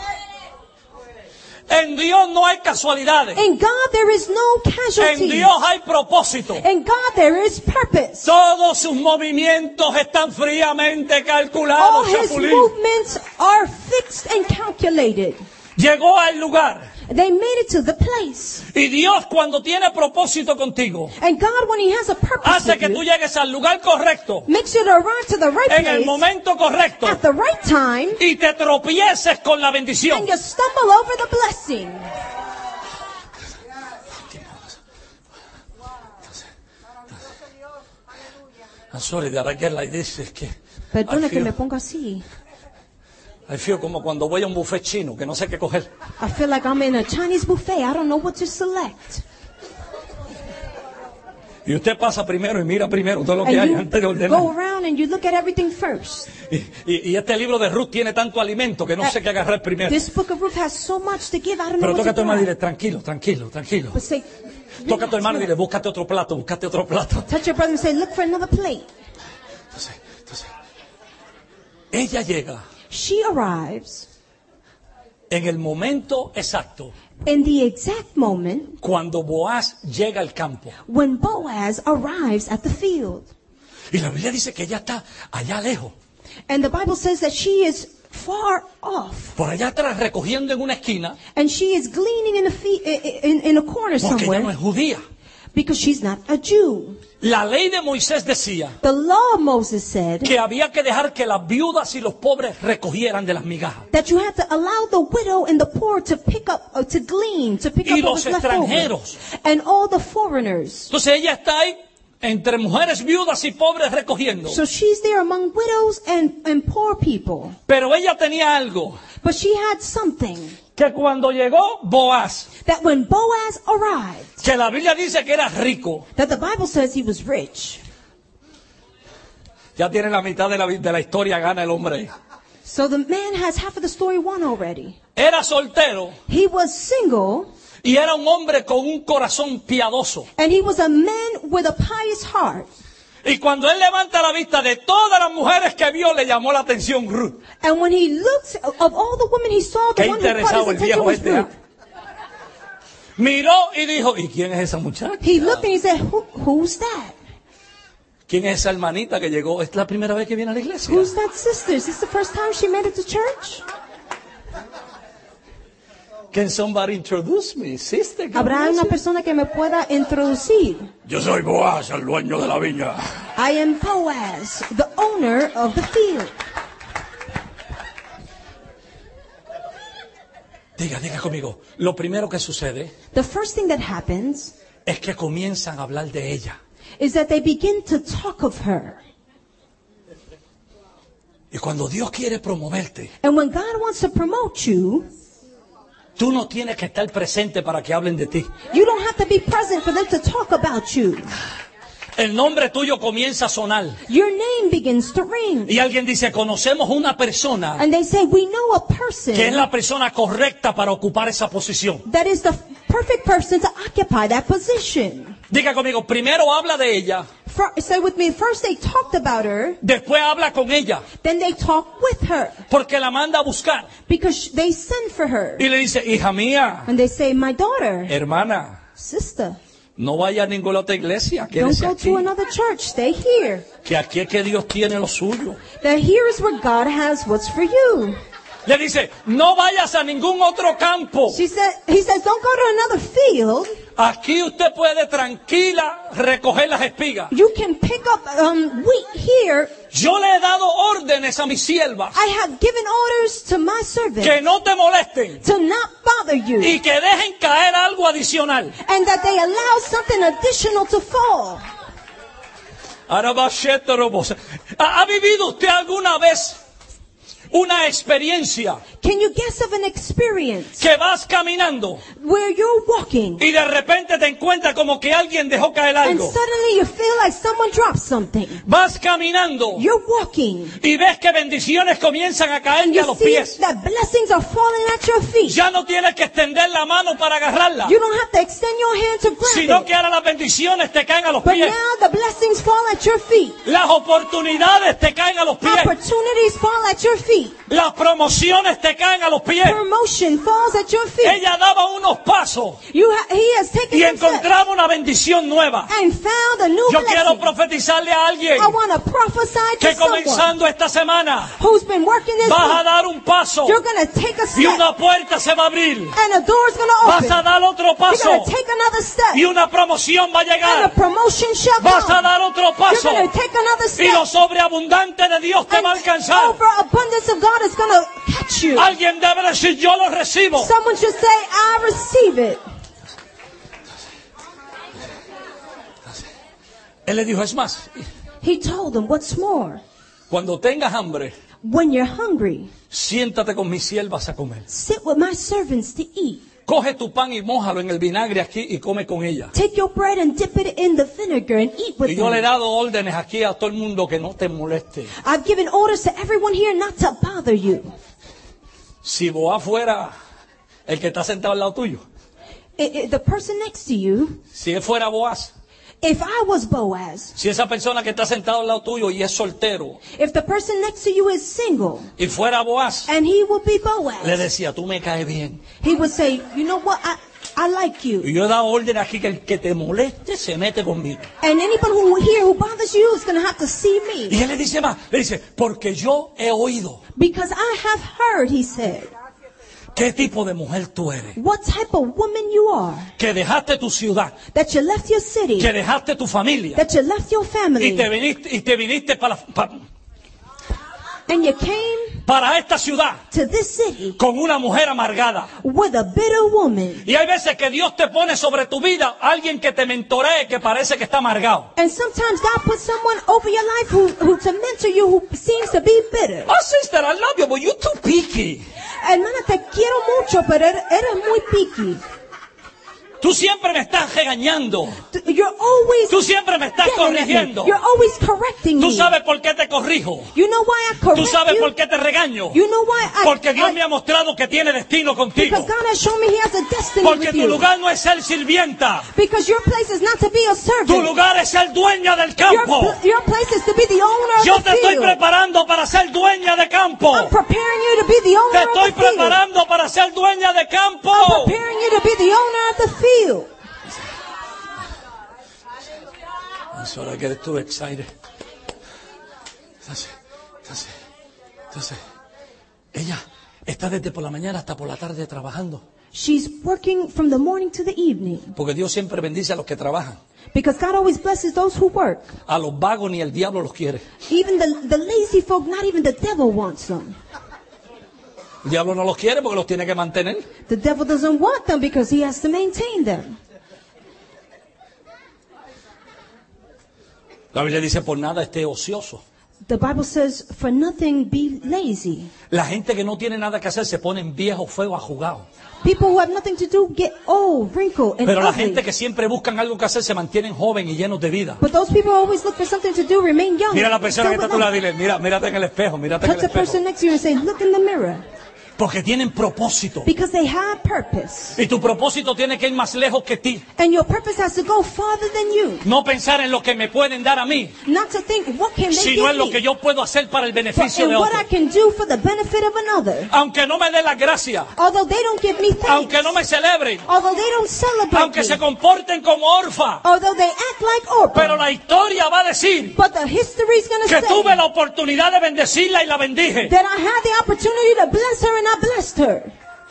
En Dios no hay casualidades. In God there is no En casualty. Dios hay propósito. In God there is purpose. Todos sus movimientos están fríamente All calculados, his chapulín. movements are fixed and calculated. Llegó al lugar. They made it to the place. Y Dios, cuando tiene propósito contigo, And God, when He has a purpose hace with que tú you, llegues al lugar correcto, makes you to arrive to the right en el place momento correcto, at the right time, y te tropieces con la bendición. and you stumble over the blessing. I'm sorry that I get like this. Es que Perdona I que me feel, ponga así. I feel como cuando voy a un buffet chino, que no sé qué coger. I feel like I'm in a Chinese buffet. I don't know what to select. Y usted pasa primero y mira primero todo lo que hay And antes de you ordenar. go around and you look at everything first. Y este libro de Ruth tiene tanto alimento que no sé qué agarrar primero. This book of Ruth has so much to give. I don't know Pero what toca a tu to hermano y grab. dile, tranquilo, tranquilo, tranquilo. But say, Toca a tu hermano y dile, búscate otro plato, búscate otro plato. touch your brother and say, look for another plate. Entonces, ella llega She arrives en el momento exacto in the exact moment cuando Boaz llega al campo. when Boaz arrives at the field. Y la Biblia dice que ella está allá lejos, And the Bible says that she is far off. por allá atrás recogiendo en una esquina, And she is gleaning in a corner porque ella no somewhere es judía. because she's not a Jew. La ley de Moisés decía The law of Moses said que había que dejar que las viudas y los pobres recogieran de las migajas. that you had to allow the widow and the poor to pick up, to glean, to pick Y up what los was left over. extranjeros. And all the foreigners. Entonces ella está ahí entre mujeres viudas y pobres recogiendo. So she's there among widows and poor people. Pero ella tenía algo, But she had something que cuando llegó Boaz, that when Boaz arrived, que la Biblia dice que era rico, that the Bible says he was rich. ya tiene la mitad de la historia, gana el hombre. So the man has half of the story won already. Era soltero He was single y era un hombre con un corazón piadoso. and he was a man with a pious heart. Y cuando él levanta la vista de todas las mujeres que vio, le llamó la atención Ruth. And when he looked, of all the women he saw, the Qué one who caught interesado his el attention viejo was este. Ruth. Miró y dijo, ¿y quién es esa muchacha? He looked and he said, who's that? ¿Quién es esa hermanita que llegó? ¿Es la primera vez que viene a la iglesia? Who's that sister? Is this the first time she made it to church? Can somebody introduce me, sister? ¿Habrá una persona que me pueda introducir? Yo soy Boaz, el dueño de la viña. I am Boaz, the owner of the field. Diga conmigo. Lo primero que sucede The first thing that happens es que comienzan a hablar de ella. is that they begin to talk of her. Y cuando Dios quiere promoverte, And when God wants to promote you, tú no tienes que estar presente para que hablen de ti. you don't have to be present for them to talk about you. El nombre tuyo comienza a sonar. Your name begins to ring. Y alguien dice, conocemos una persona And they say, we know a person que es la persona correcta para ocupar esa posición. that is the perfect person to occupy that position. Diga conmigo, primero habla de ella, Say with me, first they talked about her, después habla con ella, then they talk with her porque la manda a buscar. because they send for her. Y le dice, hija mía, And they say, my daughter, hermana, sister, no vaya a ninguna otra iglesia, don't quédese go aquí. to another church, stay here. Que aquí es que Dios tiene lo suyo. That here is where God has what's for you. Le dice, no vayas a ningún otro campo. He says, don't go to another field. Aquí usted puede tranquila recoger las espigas. You can pick up wheat here. Yo le he dado órdenes a mis siervas I have given orders to my servants que no te molesten to not bother you. y que dejen caer algo adicional. And that they allow something additional to fall. ¿Ha vivido usted alguna vez una experiencia Can you guess of an experience que vas caminando where you're walking y de repente te encuentras como que alguien dejó caer and algo? suddenly you feel like someone dropped something? Vas caminando You're walking y ves que bendiciones comienzan a and caerte a you los see pies. that blessings are falling at your feet. Ya no tienes que extender la mano para agarrarla, You don't have to extend your hand to grab sino it. que ahora las bendiciones te caen a los But pies. now the blessings fall at your feet. Las oportunidades te caen a los pies. Opportunities fall at your feet. feet. Las promociones te caen a los pies. Promotion falls at your feet. Ella daba unos pasos He has taken y some steps encontraba una bendición nueva. and found a new Yo quiero blessing. profetizarle a alguien I want to prophesy to que someone comenzando esta semana who's been working this vas a week. dar un paso You're going to take a y step una puerta se va a abrir. and a door's going to Vas open. a dar otro You're paso going to take another step y una promoción va a and a llegar. promotion shall Vas a come. dar otro You're paso going to take another y step lo sobreabundante de Dios te va a and alcanzar. overabundance of God is going to catch you. Alguien debe decir, yo lo recibo. Someone should say, I receive it. Él le dijo, es más, He told them, what's more, cuando tengas hambre, when you're hungry, siéntate con mis siervas a comer. sit with my servants to eat. Coge tu pan y mójalo en el vinagre aquí y come con ella. Take your bread and dip it in the vinegar and eat with Y yo le he them. dado órdenes aquí a todo el mundo que no te moleste. I've given orders to everyone here not to bother you. Si Boaz fuera el que está sentado al lado tuyo, The person next to you, si él fuera Boaz, if I was Boaz, si esa persona que está sentado al lado tuyo y es soltero, if the person next to you is single, y fuera Boaz, and he will be le Boaz, decía, tú me caes bien. he would say, you know what, I like Y you. yo he dado orden aquí que el que te moleste se mete conmigo. And anyone who bothers you is going to have to see me. Y él le dice más, le dice, porque yo he oído Because I have heard, he said, qué tipo de mujer tú eres. what type of woman you are. Que dejaste tu ciudad, That you left your city. que dejaste tu familia That you left your family. y te viniste And you came para esta ciudad to this city con una mujer amargada. with a bitter woman. Y hay veces que Dios te pone sobre tu vida alguien que te mentoree que parece que está amargado. And sometimes God puts someone over your life who to mentor you who seems to be bitter. Oh, sister, I love you, but you're too picky. Hermana, te quiero mucho, pero eres muy picky. Tú siempre me estás regañando. You're always Tú siempre me estás yelling at me. corrigiendo. You're always correcting Tú me. sabes por qué te corrijo. You know why I correct Tú sabes you? por qué te regaño. You know why Porque Dios me ha mostrado que tiene destino contigo. Because God has shown me He has a destiny Porque with tu you. lugar no es ser sirvienta. Because your place is not to be a Tu servant. lugar es ser dueña del campo. Your place is to be the owner Yo of te the estoy field. preparando para ser dueña de campo. I'm preparing you to be the Te owner estoy of the field. preparando para ser dueña de campo. I'm preparing you to be the owner of the field. So I get too excited. Entonces, ella está desde por la mañana hasta por la tarde trabajando. She's working from the morning to the evening. Porque Dios siempre bendice a los que trabajan. Because God always blesses those who work. A los vagos ni el diablo los quiere. Even the lazy folk, not even the devil wants them. El diablo no los quiere porque los tiene que mantener. The devil doesn't want them because he has to maintain them. La Biblia dice, por nada esté ocioso. The Bible says, for nothing be lazy. La gente que no tiene nada que hacer se ponen viejos, feos, ajugados. People who have nothing to do get old, wrinkled, and Pero la ugly. gente que siempre buscan algo que hacer se mantienen jóvenes y llenos de vida. But those people who always look for something to do, remain young. Mira a la persona que Still está a tu lado y with dile, mírate en el espejo, mírate en Touch el the person espejo. next to you and say, look in the mirror. Porque tienen propósito. Because they have purpose. Y tu propósito tiene que ir más lejos que ti. And your purpose has to go farther than you. No pensar en lo que me pueden dar a mí, Not to think, what can they sino give en lo me? que yo puedo hacer para el But beneficio in de what otro. I can do for the benefit of another. Aunque no me dé la gracia, Although they don't give me thanks. aunque no me celebren, Although they don't celebrate aunque me. se comporten como orfa, Although they act like orphans. pero la historia va a decir But the history is going to que say tuve la oportunidad de bendecirla y la bendije. that I had the opportunity to bless her and I blessed her.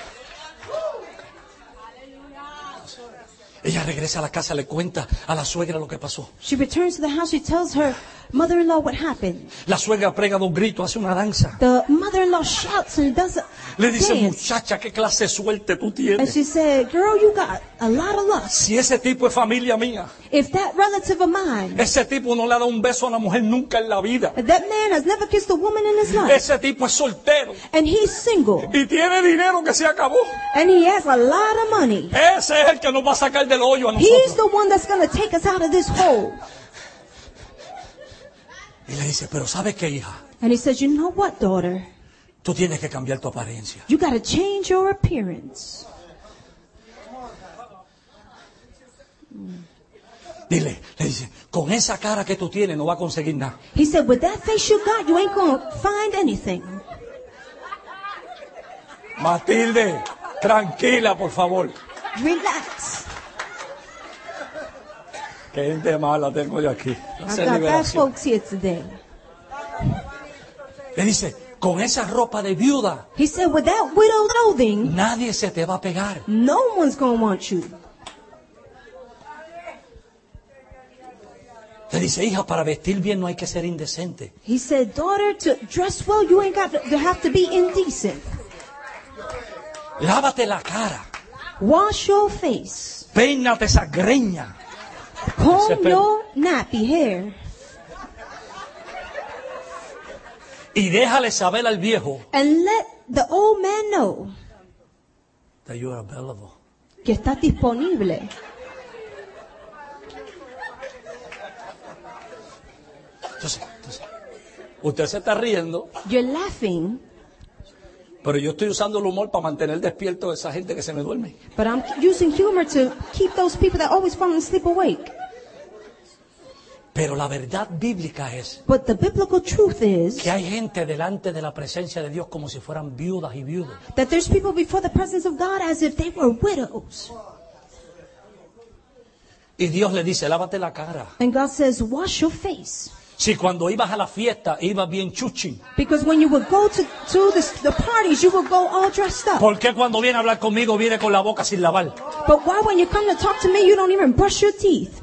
Ella regresa a la casa, le cuenta a la suegra lo que pasó. She returns to the house. She tells her mother-in-law what happened. La suegra pega un grito, hace una danza. The mother-in-law shouts and does a Le dice, dance. muchacha, qué clase de suerte tú And tienes. she said, girl, you got a lot of luck. Si ese tipo es familia mía, If that relative of mine, ese tipo no le ha dado un beso a una mujer nunca en la vida. that man has never kissed a woman in his life, Ese tipo es soltero and he's single, y tiene dinero que se acabó. and he has a lot of money, Ese es el que nos va a sacar del hoyo a he's nosotros. the one that's going to take us out of this hole. Y le dice, pero ¿sabes qué, hija? And he says, you know what, daughter? Tú tienes que cambiar tu apariencia. You got to change your appearance. Dile, le dice, con esa cara que tú tienes no va a conseguir nada. He said, with that face you got, you ain't going to find anything. Matilde, tranquila, por favor. Relax. Qué gente mala tengo yo aquí. I got bad folks here today. Le dice, con esa ropa de viuda, He said, with that widow clothing, nadie se te va a pegar. no one's going to want you. Le dice, hija, para vestir bien no hay que ser indecente. He said, daughter, to dress well, you ain't got to have to be indecent. Lávate la cara. Wash your face. Peínate esa greña. Comb your nappy hair. Y déjale saber al viejo And let the old man know that you are available. que estás disponible. Entonces, usted se está riendo, You're laughing, pero yo estoy usando el humor para mantener despierto a esa gente que se me duerme. but I'm using humor to keep those people that always fall asleep awake. Pero la verdad bíblica es But the biblical truth is que hay gente delante de la presencia de Dios como si fueran viudas y viudos. that there's people before the presence of God as if they were widows. Y Dios le dice, lávate la cara. And God says, wash your face. Si cuando ibas a la fiesta ibas bien chuchi, Because when you would go to the parties, you would go all dressed up. ¿por qué cuando viene a hablar conmigo viene con la boca sin lavar? But why when you come to talk to me, you don't even brush your teeth?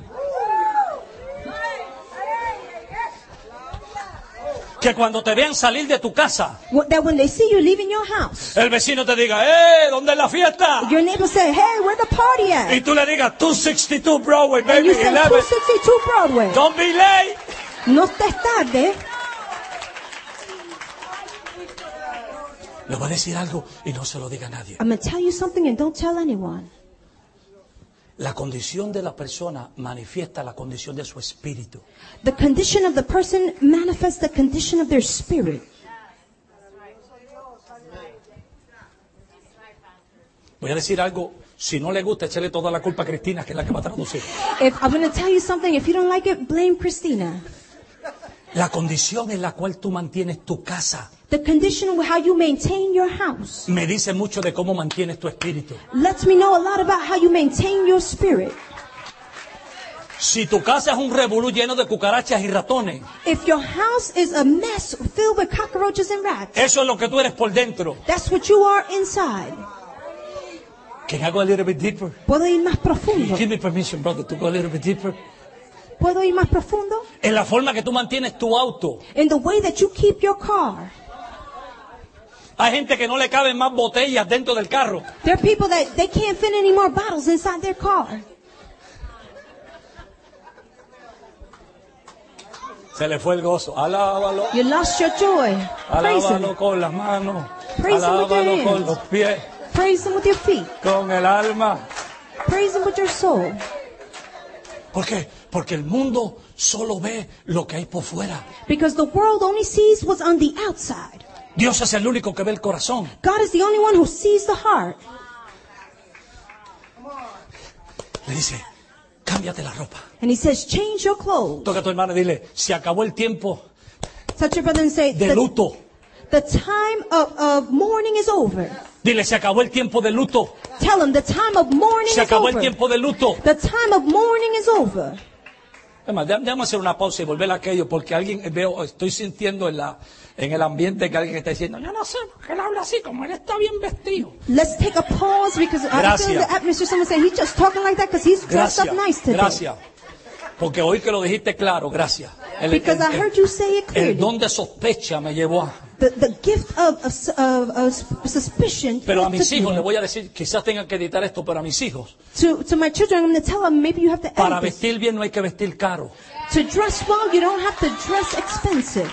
Que cuando te vean salir de tu casa, That when they see you leaving your house, el vecino te diga, ¿dónde es la fiesta? your neighbor say, hey, where the party at? Y tú le digas, 262 Broadway, And baby, you say 11. 262 Broadway. Don't be late. No estés tarde. Le voy a decir algo y no se lo diga a nadie. I'm going to tell you something and don't tell anyone. La condición de la persona manifiesta la condición de su espíritu. The condition of the person manifests the condition of their spirit. Voy a decir algo, si no le gusta, échale toda la culpa a Cristina, que es la que va a traducir. If I'm going to tell you something, if you don't like it, blame Christina. La condición en la cual tú mantienes tu casa The condition of how you maintain your house me dice mucho de cómo mantienes tu espíritu. lets me know a lot about how you maintain your spirit. Si tu casa es un revolú lleno de cucarachas y ratones, If your house is a mess filled with cockroaches and rats, eso es lo que tú eres por dentro. that's what you are inside. Can I go a little bit deeper? ¿Puedo ir más profundo? Give me permission, brother, to go a little bit deeper. ¿Puedo ir más profundo? En la forma que tú mantienes tu auto. In the way that you keep your car. Hay gente que no le caben más botellas dentro del carro. There are people that they can't fit any more bottles inside their car. Se le fue el gozo. Alábalo. You lost your joy. Praise Alábalo Him. con las manos. Praise Him with your Alábalo con hands. los pies. Praise Him with your feet. Con el alma. Praise Him with your soul. ¿Por qué? Porque el mundo solo ve lo que hay por fuera. Because the world only sees what's on the outside. Dios es el único que ve el corazón. God is the only one who sees the heart. Le dice, cámbiate la ropa. And He says, change your clothes. Toca a tu hermano y dile, se acabó el tiempo Touch your brother and say, de luto. the time of mourning is over. Dile, se acabó el tiempo de luto. Tell him the time of mourning Se is acabó el over. tiempo de luto. The time of mourning is over. Además, déjame hacer una pausa y volver a aquello, porque estoy sintiendo en el ambiente que alguien está diciendo, yo no sé, porque él habla así, como él está bien vestido. Let's take a pause because I feel Gracias. the atmosphere. Someone saying he's just talking like that because he's dressed Gracias, up nice today. gracias. Porque hoy que lo dijiste claro, gracias. Because I heard you say it El clearly. don de sospecha me llevó a... The gift of suspicion. Pero a mis took hijos me. les voy a decir, quizás tengan que editar esto, pero a mis hijos, To my children, I'm going to tell them maybe you have to para edit this. vestir bien no hay que vestir caro. To dress well, you don't have to dress expensive.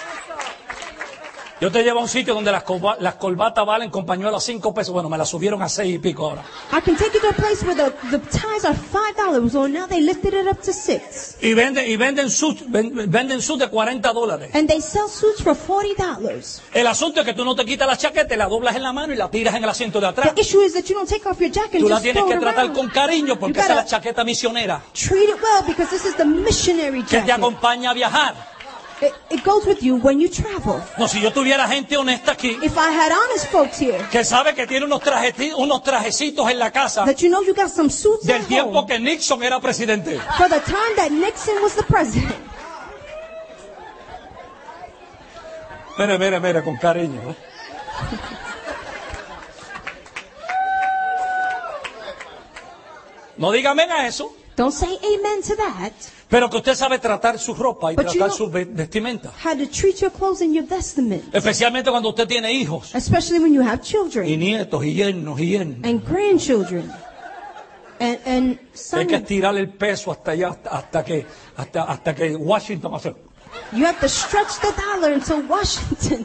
Yo te llevo a un sitio donde las corbatas valen con pañuelo a 5 pesos. Bueno, me las subieron a 6 y pico ahora. I can take you to a place where the ties are $5, so now they lifted it up to $6. Y venden suits de $40. And they sell suits for $40. El asunto es que tú no te quitas la chaqueta, la doblas en la mano y la tiras en el asiento de atrás. The issue is that you don't take off your jacket Tú and la just tienes throw que it tratar around. con cariño porque You esa es la gotta chaqueta misionera treat it well because this is the missionary que te jacket acompaña a viajar. It goes with you when you travel. No, si yo tuviera gente honesta aquí, If I had honest folks here, que sabe que tiene unos trajecitos en la casa that you know you got some suits del at tiempo home que Nixon era presidente. for the time that Nixon was the president. Mira, con cariño. No diga amén a eso, Don't say amen to that. pero que usted sabe tratar su ropa y But you tratar know- su vestimenta. How to treat your clothes and your vestment, Especialmente cuando usted tiene hijos especially when you have y children nietos y yernos y yernas. and grandchildren. And Hay son, que estirar el peso hasta allá, hasta que Washington hace. you have to stretch the dollar until Washington,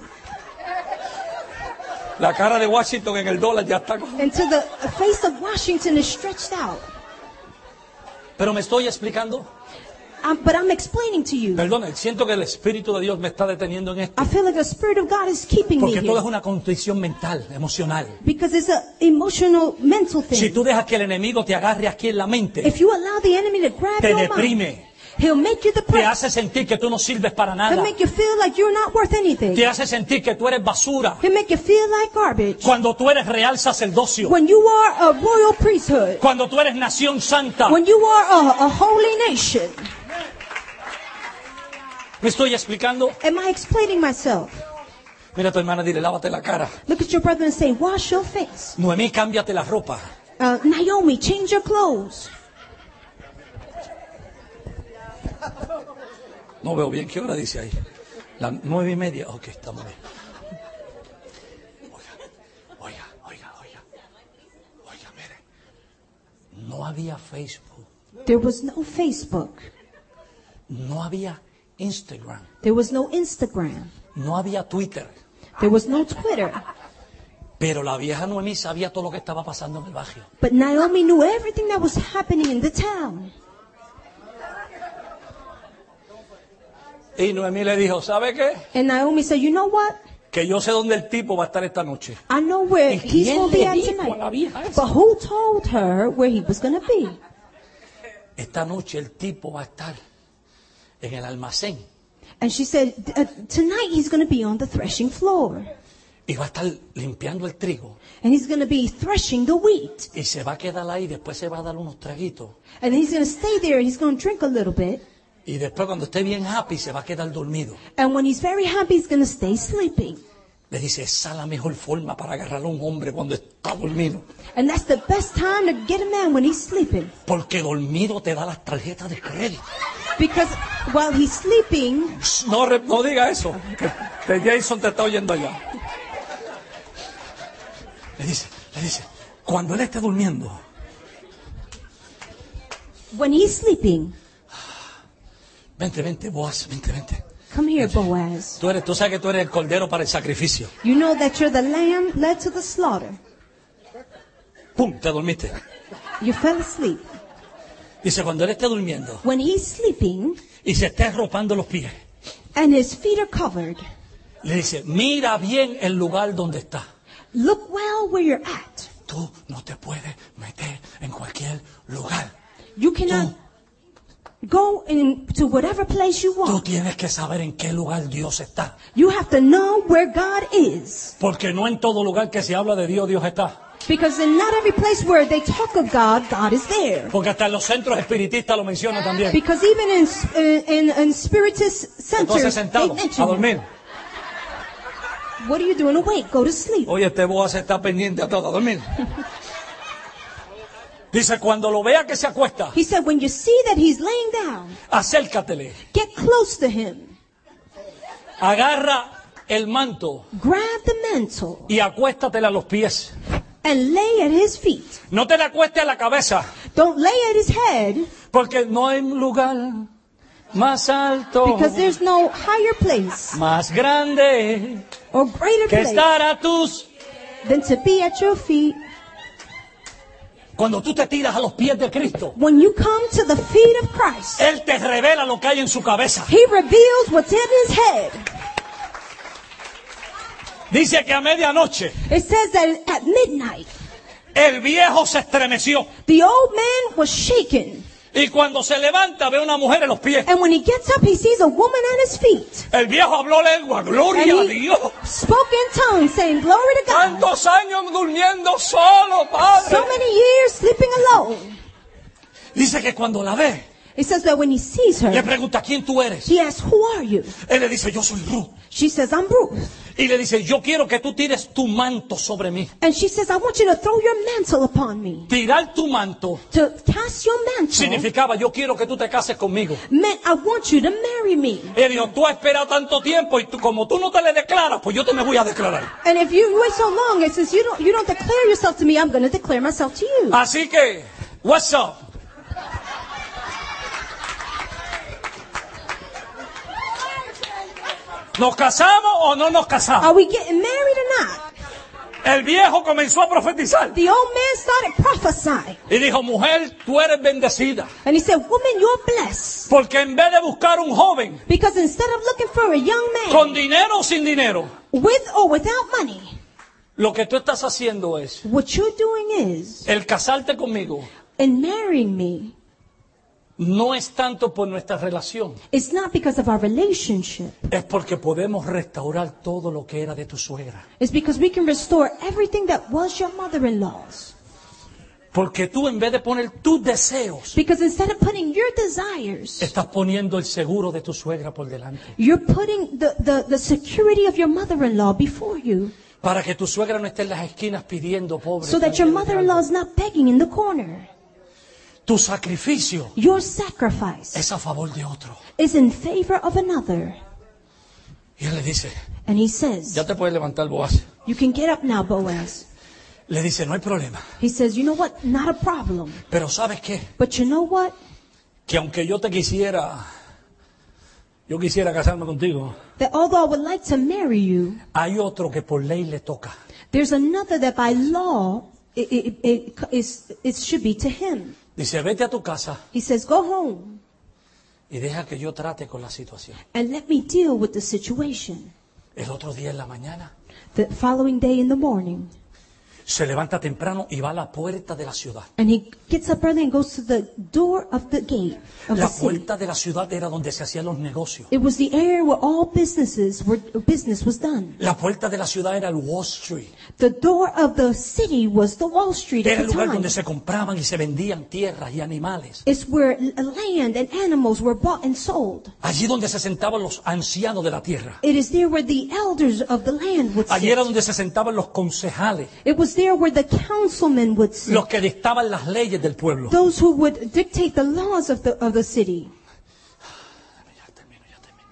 La cara de Washington en el dólar ya está. until the face of Washington is stretched out. Pero me estoy explicando. But I'm explaining to you. Perdone, siento que el Espíritu de Dios me está deteniendo en esto. I feel like the Spirit of God is keeping me Porque todo es here. una condición mental, emocional. Because it's an emotional, mental Si thing. tú dejas que el enemigo te agarre aquí en la mente, If you allow the enemy to grab te your mind, deprime, he'll make you te depressed. hace sentir que tú no sirves para He'll nada, make you feel like you're not worth anything. te hace sentir que tú eres basura, He'll make you feel like garbage. cuando tú eres real sacerdocio, When you are a royal priesthood, cuando tú eres nación santa. when you are a holy nation. ¿Me estoy explicando? Am I explaining myself? Mira a tu hermana, dile, lávate la cara. Look at your brother and say, wash your face. Noemí, cámbiate la ropa. Naomi, change your clothes. No veo bien, ¿qué hora dice ahí? Las 9:30. Ok, estamos bien. Oiga, mire. No había Facebook. There was no Facebook. No había Instagram. There was no Instagram. No había Twitter. There was no Twitter. Pero la vieja Noemí sabía todo lo que estaba pasando en el barrio. But Naomi knew everything that was happening in the town. Y Noemí le dijo, ¿sabe qué? And Naomi said, you know what? Que yo sé dónde el tipo va a estar esta noche. I know where ¿Y he's quién going to be le at dijo a la tonight. vieja esa? But who told her where he was going to be? Esta noche el tipo va a estar en el almacén And she said, tonight he's going to be on the threshing floor. y va a estar limpiando el trigo. And he's going to be threshing the wheat. Y se va a quedar ahí, después se va a dar unos traguitos. And he's going to stay there. He's going to drink a little bit. Y después cuando esté bien happy se va a quedar dormido. And when he's very happy, he's going to stay sleeping. Le dice, esa es la mejor forma para agarrar a un hombre cuando está dormido. And that's the best time to get a man when he's sleeping. Porque dormido te da las tarjetas de crédito. Because while he's sleeping, No diga eso, que Jason te está oyendo allá. Le dice, cuando él esté durmiendo, when he's sleeping, vente, Boaz, vente. come here, Boaz. Tú sabes que tú eres el cordero para el sacrificio. You know that you're the lamb led to the slaughter. ¡Pum! Te dormiste. You fell asleep. Dice, cuando él esté durmiendo When he's sleeping y se esté arropando los pies, and his feet are covered, le dice, mira bien el lugar donde está. look well where you're at. Tú no te puedes meter en cualquier lugar. You cannot go into whatever place you Tú want. tienes que saber en qué lugar Dios está. You have to know where God is. Porque no en todo lugar que se habla de Dios, Dios está. Because in not every place where they talk of God, God is there. Porque hasta en los centros espiritistas lo mencionan también. Because even in spiritist Entonces centers, they sentado, a mention dormir. it. What are you doing? Awake, go to sleep. Oye, este Boaz está pendiente a todo, a dormir. Dice, cuando lo vea que se acuesta, He said, when you see that he's laying down, acércatele, get close to him. agarra el manto Grab the mantle y acuéstatele a los pies. and lay at his feet. No te le acuestes a la cabeza, Don't lay at his head porque no hay lugar más alto, because there's no higher place más grande or greater que place estar a tus... than to be at your feet. Cuando tú te tiras a los pies de Cristo, When you come to the feet of Christ, Él te revela lo que hay en su cabeza. he reveals what's in his head. Dice que a medianoche It says that at midnight, el viejo se estremeció the old man was shaken Y cuando se levanta ve una mujer en los pies. And when he gets up, he sees a woman at his feet. El viejo habló lengua, gloria And a he Dios. spoke in tongues, saying, glory to God. ¿Cuántos años durmiendo solo, Padre? So many years sleeping alone. Dice que cuando la ve, It says that when he sees le her, pregunta, ¿quién tú eres? he asks, who are you? Él le dice, yo soy Ruth. She says, I'm Ruth. Y le dice, yo quiero que tú tires tu manto sobre mí. And she says, I want you to throw your mantle upon me. Tirar tu manto To cast your mantle significaba, yo quiero que tú te cases conmigo. meant, I want you to marry me. Él dijo, tú has esperado tanto tiempo y como tú no te le declaras, pues yo te me voy a declarar. And if you wait so long, it says, you don't declare yourself to me, I'm going to declare myself to you. Así que, what's up? ¿Nos casamos o no nos casamos? Are we getting married or not? El viejo comenzó a profetizar The old man started prophesying. y dijo, mujer, tú eres bendecida. And he said, woman, you're blessed. Porque en vez de buscar un joven Because instead of looking for a young man, con dinero o sin dinero, with or without money, lo que tú estás haciendo es, what you're doing is, el casarte conmigo in marrying me, no es tanto por nuestra relación, it's not because of our relationship. es porque podemos restaurar todo lo que era de tu suegra. It's because we can restore everything that was your mother-in-law's. Porque tú en vez de poner tus deseos, Because instead of putting your desires, estás poniendo el seguro de tu suegra por delante. you're putting the security of your mother-in-law before you. Para que tu suegra no esté en las esquinas pidiendo, pobre. So that your mother-in-law is not begging in the corner. Tu sacrificio Your sacrifice es a favor de otro. is in favor of another. Y él le dice, And he says, ya te puedes levantar, Boaz. you can get up now, Boaz. Le dice, no hay problema. He says, you know what? Not a problem. Pero ¿sabes qué? But you know what? Que aunque yo quisiera casarme contigo, That although I would like to marry you, hay otro que por ley le toca. there's another that by law, it should be to him. Dice, vete a tu casa He says, go home y deja que yo trate con la situación. and let me deal with the situation. El otro día en la mañana The following day in the morning, se levanta temprano y va a la puerta de la ciudad. and he gets up early and goes to the door of the gate of La the city. puerta de la ciudad era donde se hacían los negocios. It was the area where all business was done. La puerta de la ciudad era el Wall Street. The door of the city was the Wall Street Era at el the lugar time. donde se compraban y se vendían tierras y animales. It's where land and animals were bought and sold. Allí donde se sentaban los ancianos de la tierra. It is there where the elders of the land would Allí sit. era donde se sentaban los concejales, It was there where the councilmen would sit. los que dictaban las leyes del pueblo. Those who would dictate the laws of the city. Ya termino.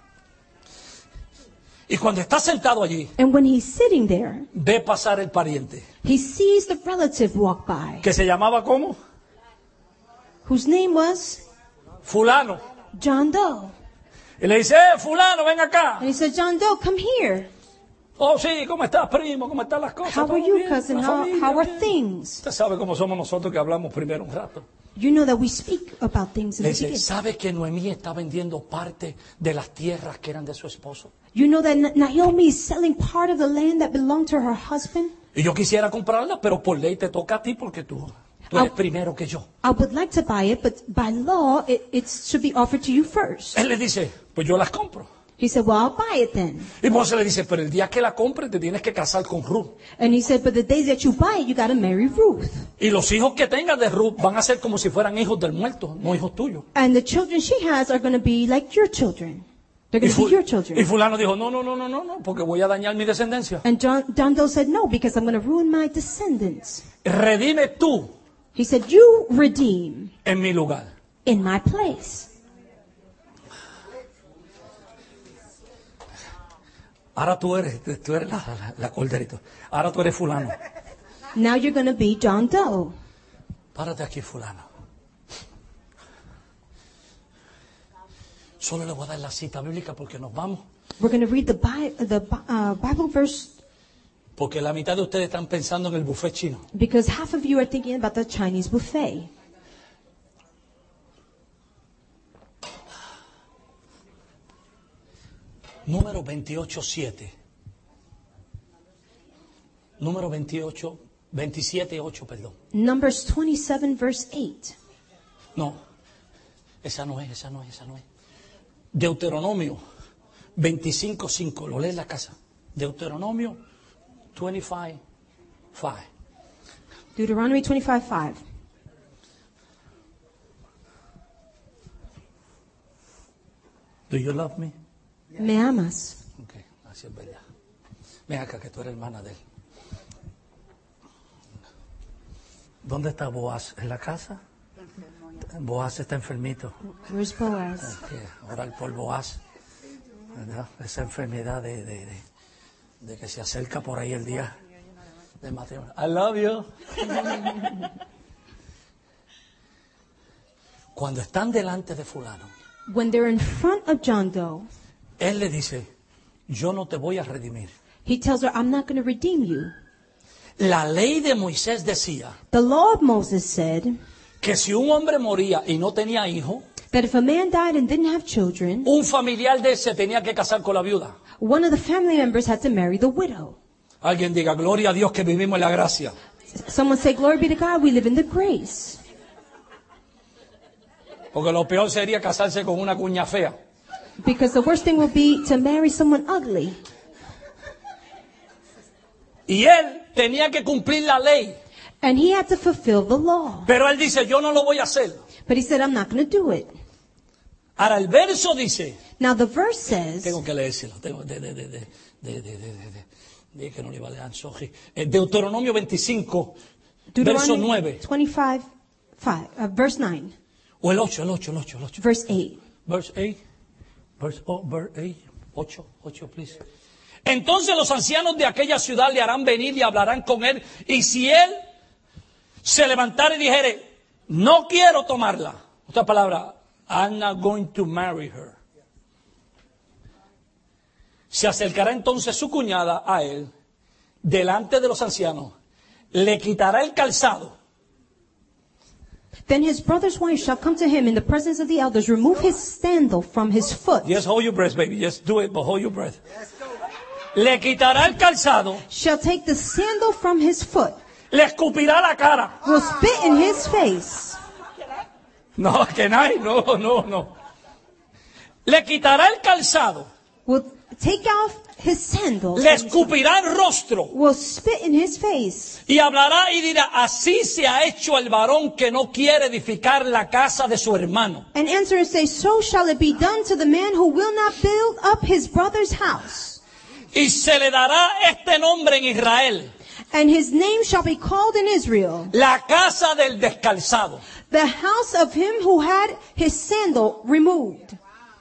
Y cuando está sentado allí, And when he's sitting there, ve pasar el pariente, he sees the relative walk by, que se llamaba ¿cómo? whose name was Fulano. John Doe. Y le dice, fulano, ven acá. And he said, John Doe, come here. Oh, sí, ¿cómo estás, primo? ¿Cómo están las cosas? How ¿Todo are you, bien? cousin? ¿La How familia? are Bien. things? Usted sabe cómo somos nosotros que hablamos primero un rato. You know that we speak about things in Le the dice, beginning. ¿sabe que Noemí está vendiendo parte de las tierras que eran de su esposo? You know that Naomi is selling part of the land that belonged to her husband? Y yo quisiera comprarla, pero por ley te toca a ti porque tú eres primero que yo. I would like to buy it, but by law, it should be offered to you first. Él le dice, pues yo las compro. He said, well, I'll buy it then. Y Moshe le dice, pero el día que la compres te tienes que casar con Ruth. And he said, but the days that you buy it, you got to marry Ruth. Y los hijos que tengas de Ruth van a ser como si fueran hijos del muerto, no hijos tuyos. And the children she has are going to be like your children. They're going to be your Y children. fulano dijo, no, porque voy a dañar mi descendencia. And John Doe said, no, because I'm going to ruin my descendants. Redime tú He said, you redeem en mi lugar. in my place. Ahora tú eres la corderito. Ahora tú eres fulano. Now you're going to be John Doe. Párate aquí, fulano. Solo le voy a dar la cita bíblica porque nos vamos. We're going to read the Bible verse Porque la mitad de ustedes están pensando en el buffet chino. because half of you are thinking about the Chinese buffet. Número 28:7. Número 27:8, perdón. Numbers 27 verse 8. No. Esa no es. Deuteronomio 25:5. Lo lee en la casa. Deuteronomio 25:5. Deuteronomy 25:5. Do you love me? ¿Me amas? Ok, así es verdad. Ven acá, que tú eres hermana de él. ¿Dónde está Boaz? ¿En la casa? Boaz está enfermito. Where's Boaz? Ok, orar por Boaz. ¿Verdad? Esa enfermedad de que se acerca por ahí el día del matrimonio. I love you. Cuando están delante de fulano, When they're in front of John Doe, él le dice, yo no te voy a redimir. he tells her, I'm not going to redeem you. La ley de Moisés decía The law of Moses said que si un hombre moría y no tenía hijo, that if a man died and didn't have children, un familiar de él se tenía que casar con la viuda. one of the family members had to marry the widow. Alguien diga, gloria a Dios que vivimos en la gracia. Someone say, glory be to God, we live in the grace. Porque lo peor sería casarse con una cuña fea. Because the worst thing will be to marry someone ugly. Y él tenía que cumplir la ley. And he had to fulfill the law. Pero él dice, yo no lo voy a hacer. But he said, I'm not going to do it. Ahora el verso dice, Now the verse says, tengo que leérselo, que no le iba a leer, sorry. Deuteronomio 25, verso 9. 25, verse 9, O el 8. verse 8. Verse 8, please. Entonces los ancianos de aquella ciudad le harán venir y hablarán con él. Y si él se levantara y dijere, no quiero tomarla. Otra palabra, I'm not going to marry her. Se acercará entonces su cuñada a él, delante de los ancianos, le quitará el calzado. Then his brother's wife shall come to him in the presence of the elders, remove his sandal from his foot. Just hold your breath, baby. Just do it, but hold your breath. Le quitará el calzado, Shall take the sandal from his foot, le escupirá la cara. will spit in his face. No, que no. Le quitará el calzado, Will take off his sandals, le escupirá el rostro will spit in his face, y hablará y dirá, así se ha hecho el varón que no quiere edificar la casa de su hermano. and answer and say, so shall it be done to the man who will not build up his brother's house. Y se le dará este nombre en Israel, And his name shall be called in Israel, la casa del descalzado. the house of him who had his sandal removed.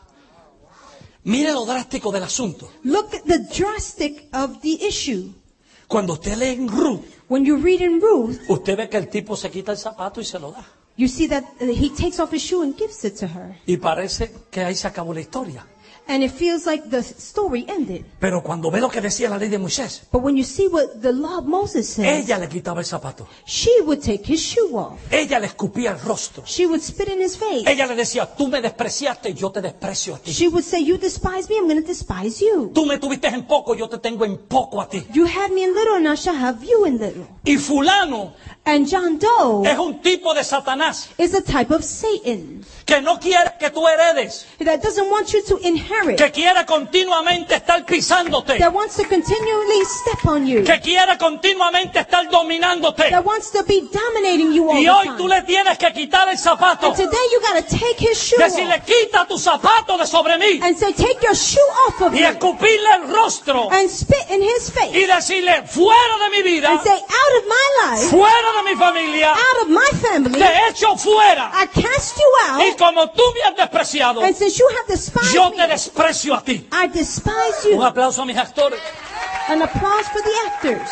Mire lo drástico del asunto. Look at the drastic of the issue. Cuando usted lee en Ruth, When you read in Ruth, usted ve que el tipo se quita el zapato y se lo da. you see that he takes off his shoe and gives it to her. Y parece que ahí se acabó la historia. And it feels like the story ended. Pero cuando ve lo que decía la ley de Moisés, But when you see what the law of Moses says, ella le quitaba el zapato. she would take his shoe off. Ella le escupía el rostro. She would spit in his face. Ella le decía, tú me despreciaste, yo te desprecio a ti. She would say, you despise me, I'm going to despise you. Tú me tuviste en poco, yo te tengo en poco a ti. You had me in little, and I shall have you in little. Y fulano And John Doe es un tipo de Satanás is a type of Satan que no quiere que tú heredes, that doesn't want you to inherit, que quiere continuamente estar pisándote, that wants to continually step on you, que quiere continuamente estar dominándote. that wants to be dominating you all Y the hoy time. tú le tienes que quitar el zapato. And today you got to take his shoe Decirle, off quita tu zapato de sobre mí. and say, take your shoe off of Y me, escupirle el rostro. and spit in his face, Y decirle, fuera de mi vida, and say, out of my life, fuera de mi familia, out of my family, te echo fuera. I cast you Y out, como tú me has despreciado, and since you have despised yo te me, desprecio a ti. I despise Un you. aplauso a mis actores. An applause for the actors.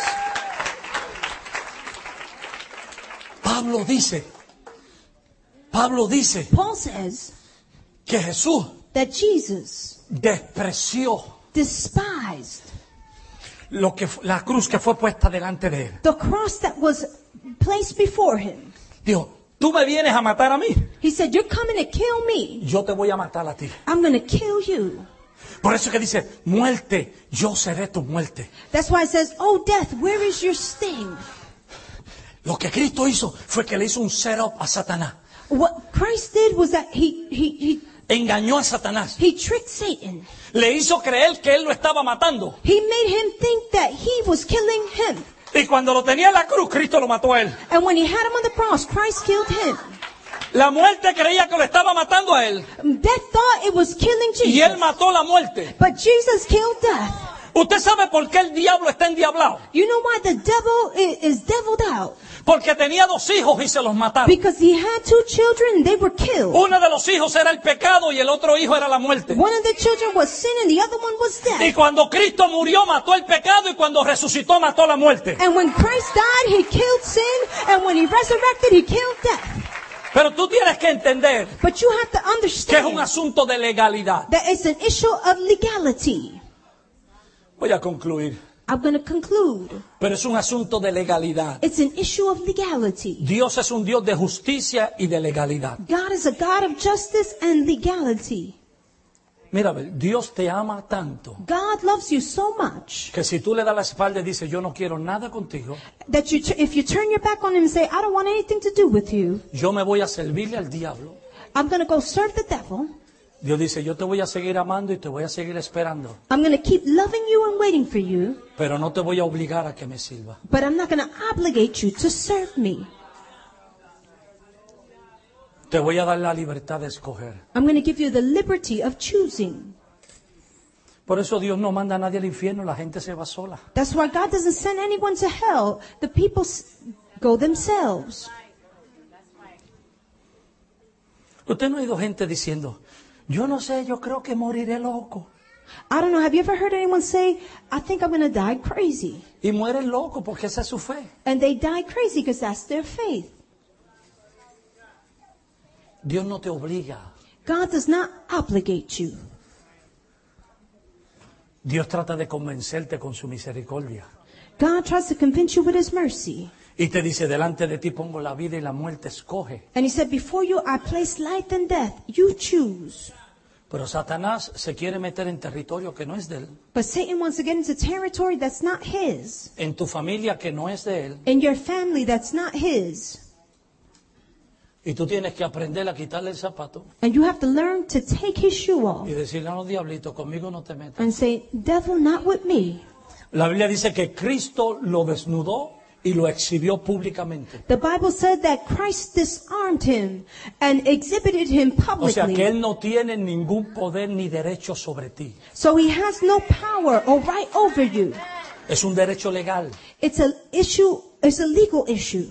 Pablo dice Paul says que Jesús that Jesus despreció despised la cruz que fue puesta delante de él. the cross that was placed before him. Dijo, tú me vienes a matar a mí, He said, you're coming to kill me. yo te voy a matar a ti. I'm going to kill you. Por eso que dice, muerte, yo seré tu muerte. That's why it says, oh death, where is your sting? Lo que Cristo hizo fue que le hizo un setup a Satanás. What Christ did was that he Engañó a Satanás. tricked Satan. Le hizo creer que él lo estaba matando. He made him think that he was killing him. Y cuando lo tenía en la cruz, Cristo lo mató a él. And when he had him on the cross, Christ killed him. La muerte creía que lo estaba matando a él. Death thought it was killing Y él Jesus. mató la muerte. But Jesus killed death. ¿Usted sabe por qué el diablo está endiablado? You know why the devil is deviled out? Porque tenía 2 hijos y se los mataron. Because he had 2 children and they were killed. Uno de los hijos era el pecado y el otro hijo era la muerte. One of the children was sin and the other one was Y death. cuando Cristo murió, mató el pecado, y cuando resucitó, mató la muerte. And when Christ died, he killed sin, and when he resurrected, he killed death. Pero tú tienes que entender But you have to que es un understand asunto de legalidad. that it's an issue of legality. Voy a concluir. I'm going to conclude. Pero es un asunto de legalidad. It's an issue of legality. Dios es un Dios de justicia y de legalidad. God is a God of justice and legality. Mira, Dios te ama tanto God loves you so much que si tú le das la espalda y dices, yo no quiero nada contigo, that if you turn your back on him and say, I don't want anything to do with you, yo me voy a servirle al diablo. I'm going to go serve the devil. Dios dice, yo te voy a seguir amando y te voy a seguir esperando, I'm going to keep loving you and waiting for you, pero no te voy a obligar a que me sirva. but I'm not going to obligate you to serve me. Te voy a dar la libertad de escoger. I'm going to give you the liberty of choosing. Por eso Dios no manda a nadie al infierno, la gente se va sola. That's why God doesn't send anyone to hell. The people go themselves. Usted no ha oído gente diciendo, yo no sé, yo creo que moriré loco. I don't know, have you ever heard anyone say, I think I'm going to die crazy? Y mueren loco porque esa es su fe. And they die crazy because that's their faith. Dios no te obliga. God does not obligate you. Dios trata de convencerte con su misericordia. God tries to convince you with his mercy. Y te dice, delante de ti pongo la vida y la muerte, escoge. And he said, before you I place life and death. You choose. Pero Satanás se quiere meter en territorio que no es de él. But Satan wants to get into territory that's not his. En tu familia que no es de él. In your family that's not his. Y tú tienes que aprender a quitarle el zapato And you have to learn to take his shoe off y decirle, no, diablito, conmigo no te metas. and say, devil, not with me. La Biblia dice que Cristo lo desnudó y lo exhibió públicamente. The Bible said that Christ disarmed him and exhibited him O sea que publicly. Él no tiene ningún poder ni derecho sobre ti. So he has no power or right over you. Es un derecho legal. It's a legal issue.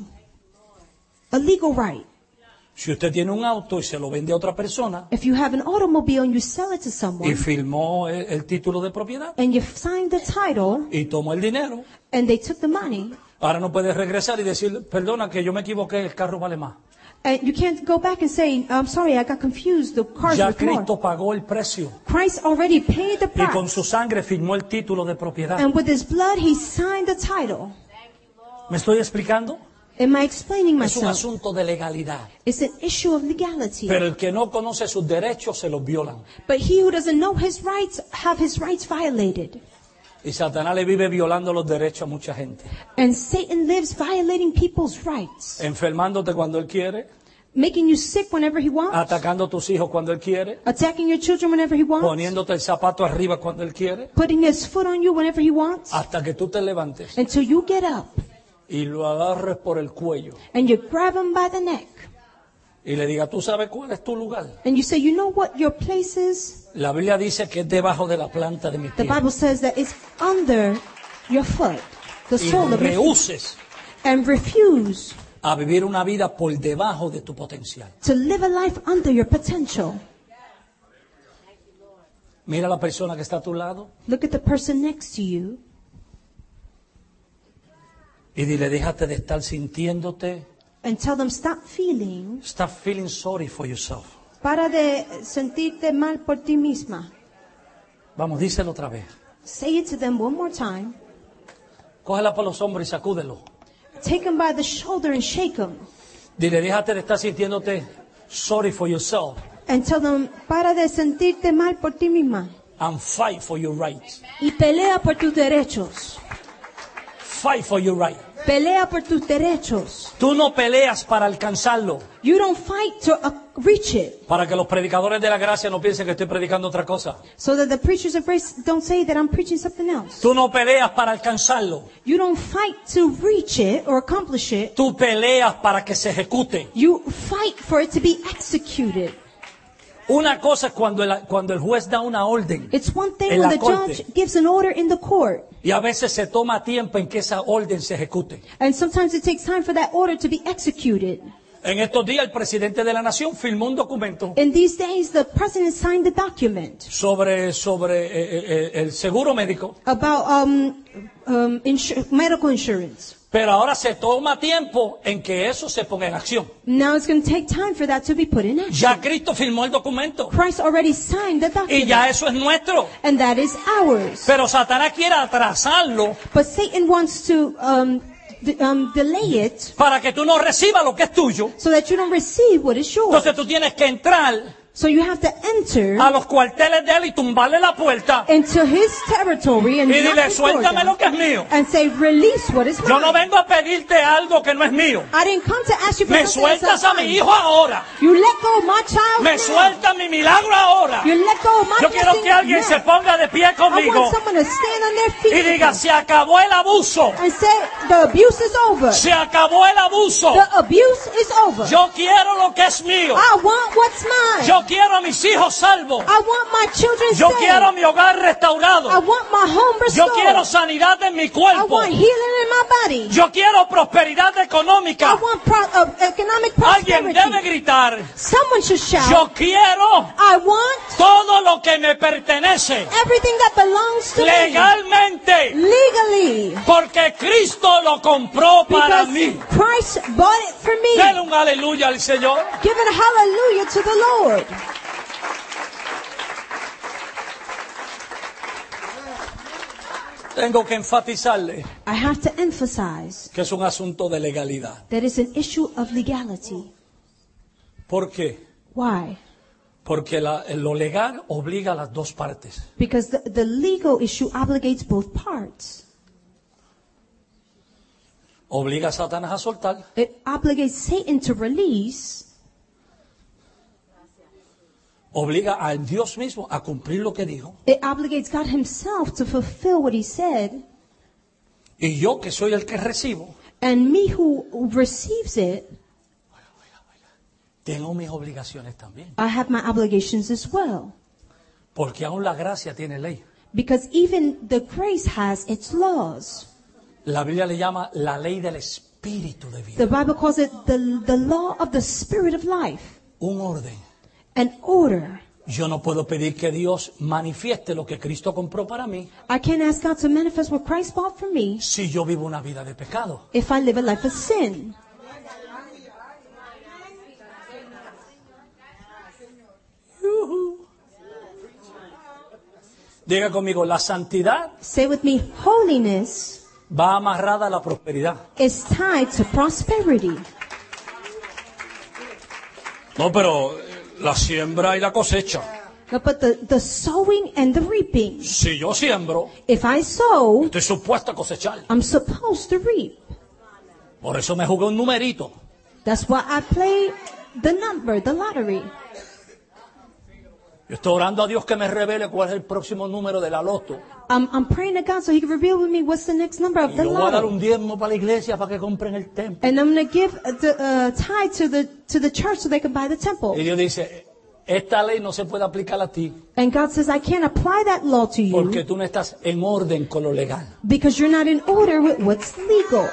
A legal right. Si usted tiene un auto y se lo vende a otra persona If you have an automobile and you sell it to y someone firmó el título de propiedad and you signed the title y tomó el dinero, and they took the money, ahora no puedes regresar y decir, perdona que yo me equivoqué, el carro vale más. and you can't go back and say, I'm sorry, I got confused, the car's Ya worth more. Cristo pagó el precio Christ already paid the y con price. su sangre firmó el título de propiedad. And with his blood, he signed the title. ¿Me estoy explicando? Am I explaining Es un myself? asunto de legalidad. It's an issue of legality. Pero el que no conoce sus derechos se los violan. But he who doesn't know his rights have his rights violated. Y Satanás le vive violando los derechos a mucha gente. And Satan lives violating people's rights. Enfermándote cuando él quiere, Making you sick whenever he wants. atacando a tus hijos cuando él quiere, Attacking your children whenever he wants. poniéndote el zapato arriba cuando él quiere, Putting his foot on you whenever he wants. hasta que tú te levantes Until you get up y lo agarres por el cuello and you grab him by the neck. y le diga, ¿tú sabes cuál es tu lugar? And you say, you know what your place is? La Biblia dice que es debajo de la planta de mi The pie. Bible says that it's under your foot. The Y sole of your foot. rehuses And refuse a vivir una vida por debajo de tu potencial. to live a life under your potential. Mira a la persona que está a tu lado Look at the person next to you y dile, déjate de estar sintiéndote. and tell them, stop feeling. Stop feeling sorry for yourself. Para de sentirte mal por ti misma. Vamos, díselo otra vez. Say it to them one more time. Cógela por los hombros y sacúdelo. Take them by the shoulder and shake them. Dile, déjate de estar sintiéndote sorry for yourself And tell them, para de sentirte mal por ti misma. and fight for your rights. Y pelea por tus derechos. Fight for your rights. Pelea por tus derechos. Tú no peleas para alcanzarlo. You don't fight to reach it. Para que los predicadores de la gracia no piensen que estoy predicando otra cosa. So that the preachers of grace don't say that I'm preaching something else. Tú no peleas para alcanzarlo. You don't fight to reach it or accomplish it. Tú peleas para que se ejecute. You fight for it to be executed. Una cosa es cuando el juez da una orden It's one thing en when la the corte. judge gives an order in the court. Y a veces se toma tiempo en que esa orden se ejecute. And sometimes it takes time for that order to be executed. En estos días el presidente de la nación firmó un documento In these days, the president signed the document sobre el seguro médico. about medical insurance. Pero ahora se toma tiempo en que eso se ponga en acción. Now it's going to take time for that to be put in action. Ya Cristo firmó el documento. Christ already signed the Y document. ya eso es nuestro. And that is ours. Pero Satanás quiere atrasarlo But Satan wants to delay it para que tú no recibas lo que es tuyo. so that you don't receive what is yours. Entonces tú tienes que entrar So you have to enter a los cuarteles de él y tumbarle la puerta into his territory and y knock dile, his door suéltame down lo que es mío. and say, release what is Yo no mine. vengo a pedirte algo que no es mío. I didn't come to ask you for Me something that's sueltas a not mi mine. hijo ahora. You let go of my child Me now. suelta mi milagro ahora. You let go of my Yo quiero blessing que alguien now. se ponga de pie I conmigo want someone to stand on their y feet diga, se acabó el abuso. and say, the abuse is over. Se acabó el abuso. The abuse is over. Yo quiero lo que es mío. I want what's mine. Yo quiero a mis hijos salvos. I want my children Yo saved. quiero mi hogar I restaurado. want my home Yo restored. quiero sanidad en mi I cuerpo. want healing in my body. Yo quiero prosperidad I económica. want economic Alguien debe prosperity. gritar, Someone should shout, yo quiero I want todo lo que me pertenece everything that belongs to me. legalmente, Legally. porque Cristo lo compró para Because mí. Christ bought it for me. Dele un aleluya al Señor. Give it a hallelujah to the Lord. Tengo que enfatizarle I have to emphasize que es un asunto de legalidad. that it's an issue of legality. ¿Por qué? Why? Porque lo legal obliga a las dos partes. Because the legal issue obligates both parts. Obliga a Satanás a soltar It obligates Satan to release. obliga a Dios mismo a cumplir lo que dijo. It obligates God himself to fulfill what he said. Y yo, que soy el que recibo, And me who receives it, tengo mis obligaciones también. I have my obligations as well. Porque aún la gracia tiene ley. Because even the grace has its laws. La Biblia le llama la ley del espíritu de vida. The Bible calls it the law of the spirit of life. Un orden. An order. Yo no puedo pedir que Dios manifieste lo que Cristo compró para mí I can't ask God to manifest what Christ bought for me si yo vivo una vida de pecado. if I live a life of sin. Diga conmigo, la santidad Say with me, holiness va amarrada a la prosperidad. is tied to prosperity. No, pero la siembra y la cosecha. No, but the sowing and the reaping. Si yo siembro, If I sow, estoy supuesto a cosechar. I'm supposed to reap. Por eso me jugué un numerito. That's why I play the number, the lottery. Yo estoy orando a Dios que me revele cuál es el próximo número de la loto. I'm praying to God so he can reveal with me what's the next number of Y the yo voy a dar lotto. un diezmo para la iglesia para que compren el templo. And I'm going to give the tithe to the church so they can buy the temple. Y Dios dice, esta ley no se puede aplicar a ti And God says, I can't apply that law to porque you tú no estás en orden con lo legal. because you're not in order with what's legal.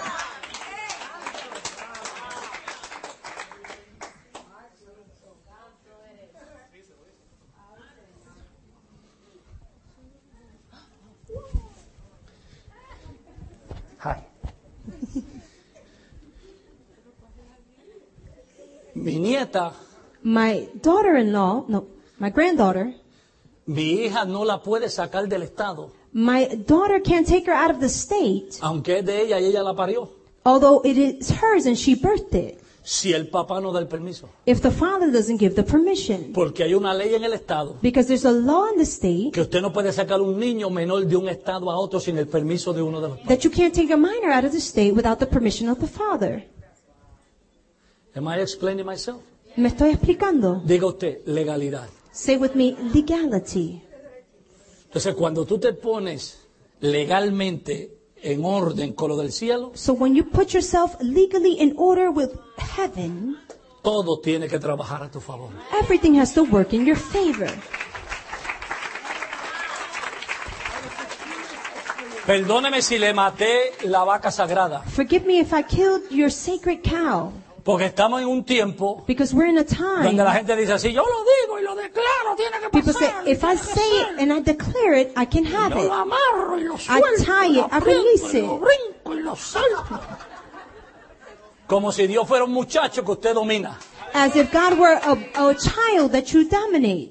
Hi. Mi nieta, My daughter-in-law, no, my granddaughter, mi hija no la puede sacar del estado, my daughter can't take her out of the state, aunque es de ella y ella la parió, although it is hers and she birthed it, si el papá no da el permiso. if the father doesn't give the permission. Porque hay una ley en el estado Because there's a law in the state que usted no puede sacar un niño menor de un estado a otro sin el permiso de uno de los padres. that you can't take a minor out of the state without the permission of the father. Am I explaining myself? ¿Me estoy explicando? Diga usted, legalidad. Say with me, legality. Entonces, cuando tú te pones legalmente en orden con lo del cielo, So when you put yourself legally in order with heaven, todo tiene que trabajar a tu favor. everything has to work in your favor. Perdóneme si le maté la vaca sagrada, Forgive me if I killed your sacred cow, porque estamos en un tiempo because we're in a donde la time gente dice así, yo lo digo y lo declaro, tiene que people say, pasar. if I tiene que say it ser. and I declare it, I can have Yo it. lo amarro y lo I suelto, tie y lo it, I aprieto, release y lo it. brinco y lo salto. Como si Dios fuera un muchacho que usted domina. As if God were a child that you dominate.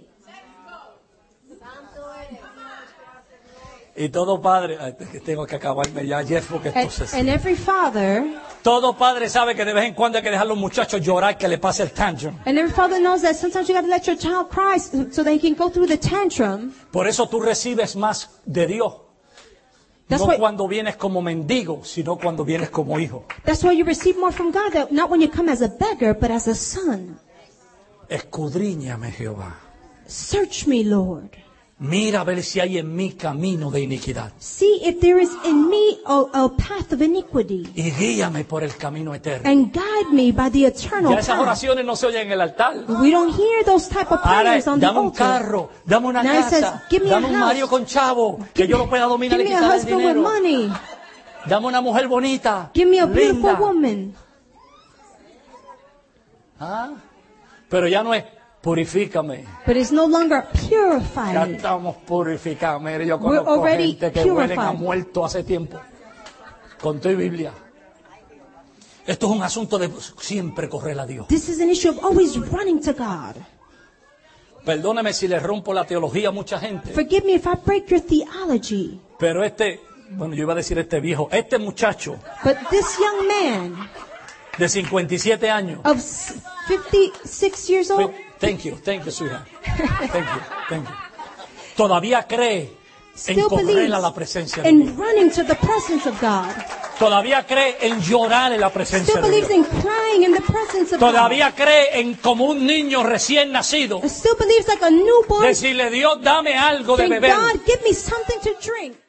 Y todo padre, ay, tengo que acabarme ya, Jeff, porque esto se... And every father, Todo padre sabe que de vez en cuando hay que dejar a los muchachos llorar, que le pase el tantrum. and every father knows that sometimes you got to let your child cry so they can go through the tantrum. Por eso tú recibes más de Dios. That's No why- cuando vienes como mendigo, sino cuando vienes como hijo. That's why you receive more from God, that not when you come as a beggar, but as a son. Escudriñame, Jehová. Search me, Lord. Mira a ver si hay en mí camino de iniquidad. See if there is in me a path of iniquity, Y guíame por el camino eterno. and guide me by the eternal Ya esas path. oraciones no se oyen en el altar. We don't hear those type of Ahora, prayers on the dame un altar. carro, dame una Now it says, casa, "Give me a dame un house. marido con chavo, que yo lo pueda dominar Give y me a quitar el husband with dinero. money. Dame una mujer bonita, Give me a beautiful linda. woman. Ah, pero ya no es purifícame. But it's no longer Ya purified. estamos purificados. Mire, yo We're conozco already gente que huelen a purified. muerto hace tiempo. Con tu Biblia. Esto es un asunto de siempre correr a Dios. This is an issue of always running to God. Perdóneme si le rompo la teología a mucha gente. Forgive me if I break your theology. Pero bueno, yo iba a decir este muchacho But this young man de 57 años. of 56 years old, Thank you, sweetheart. Thank you. Todavía cree en still correr believes a la presencia de Dios. in running to the presence of God. Todavía cree en llorar en la presencia Still de believes Dios. in crying in the presence of God. Todavía cree en como un niño recién nacido. Still believes like a newborn. Decirle, Dios, dame algo de Saying, beber. God, give me something to drink.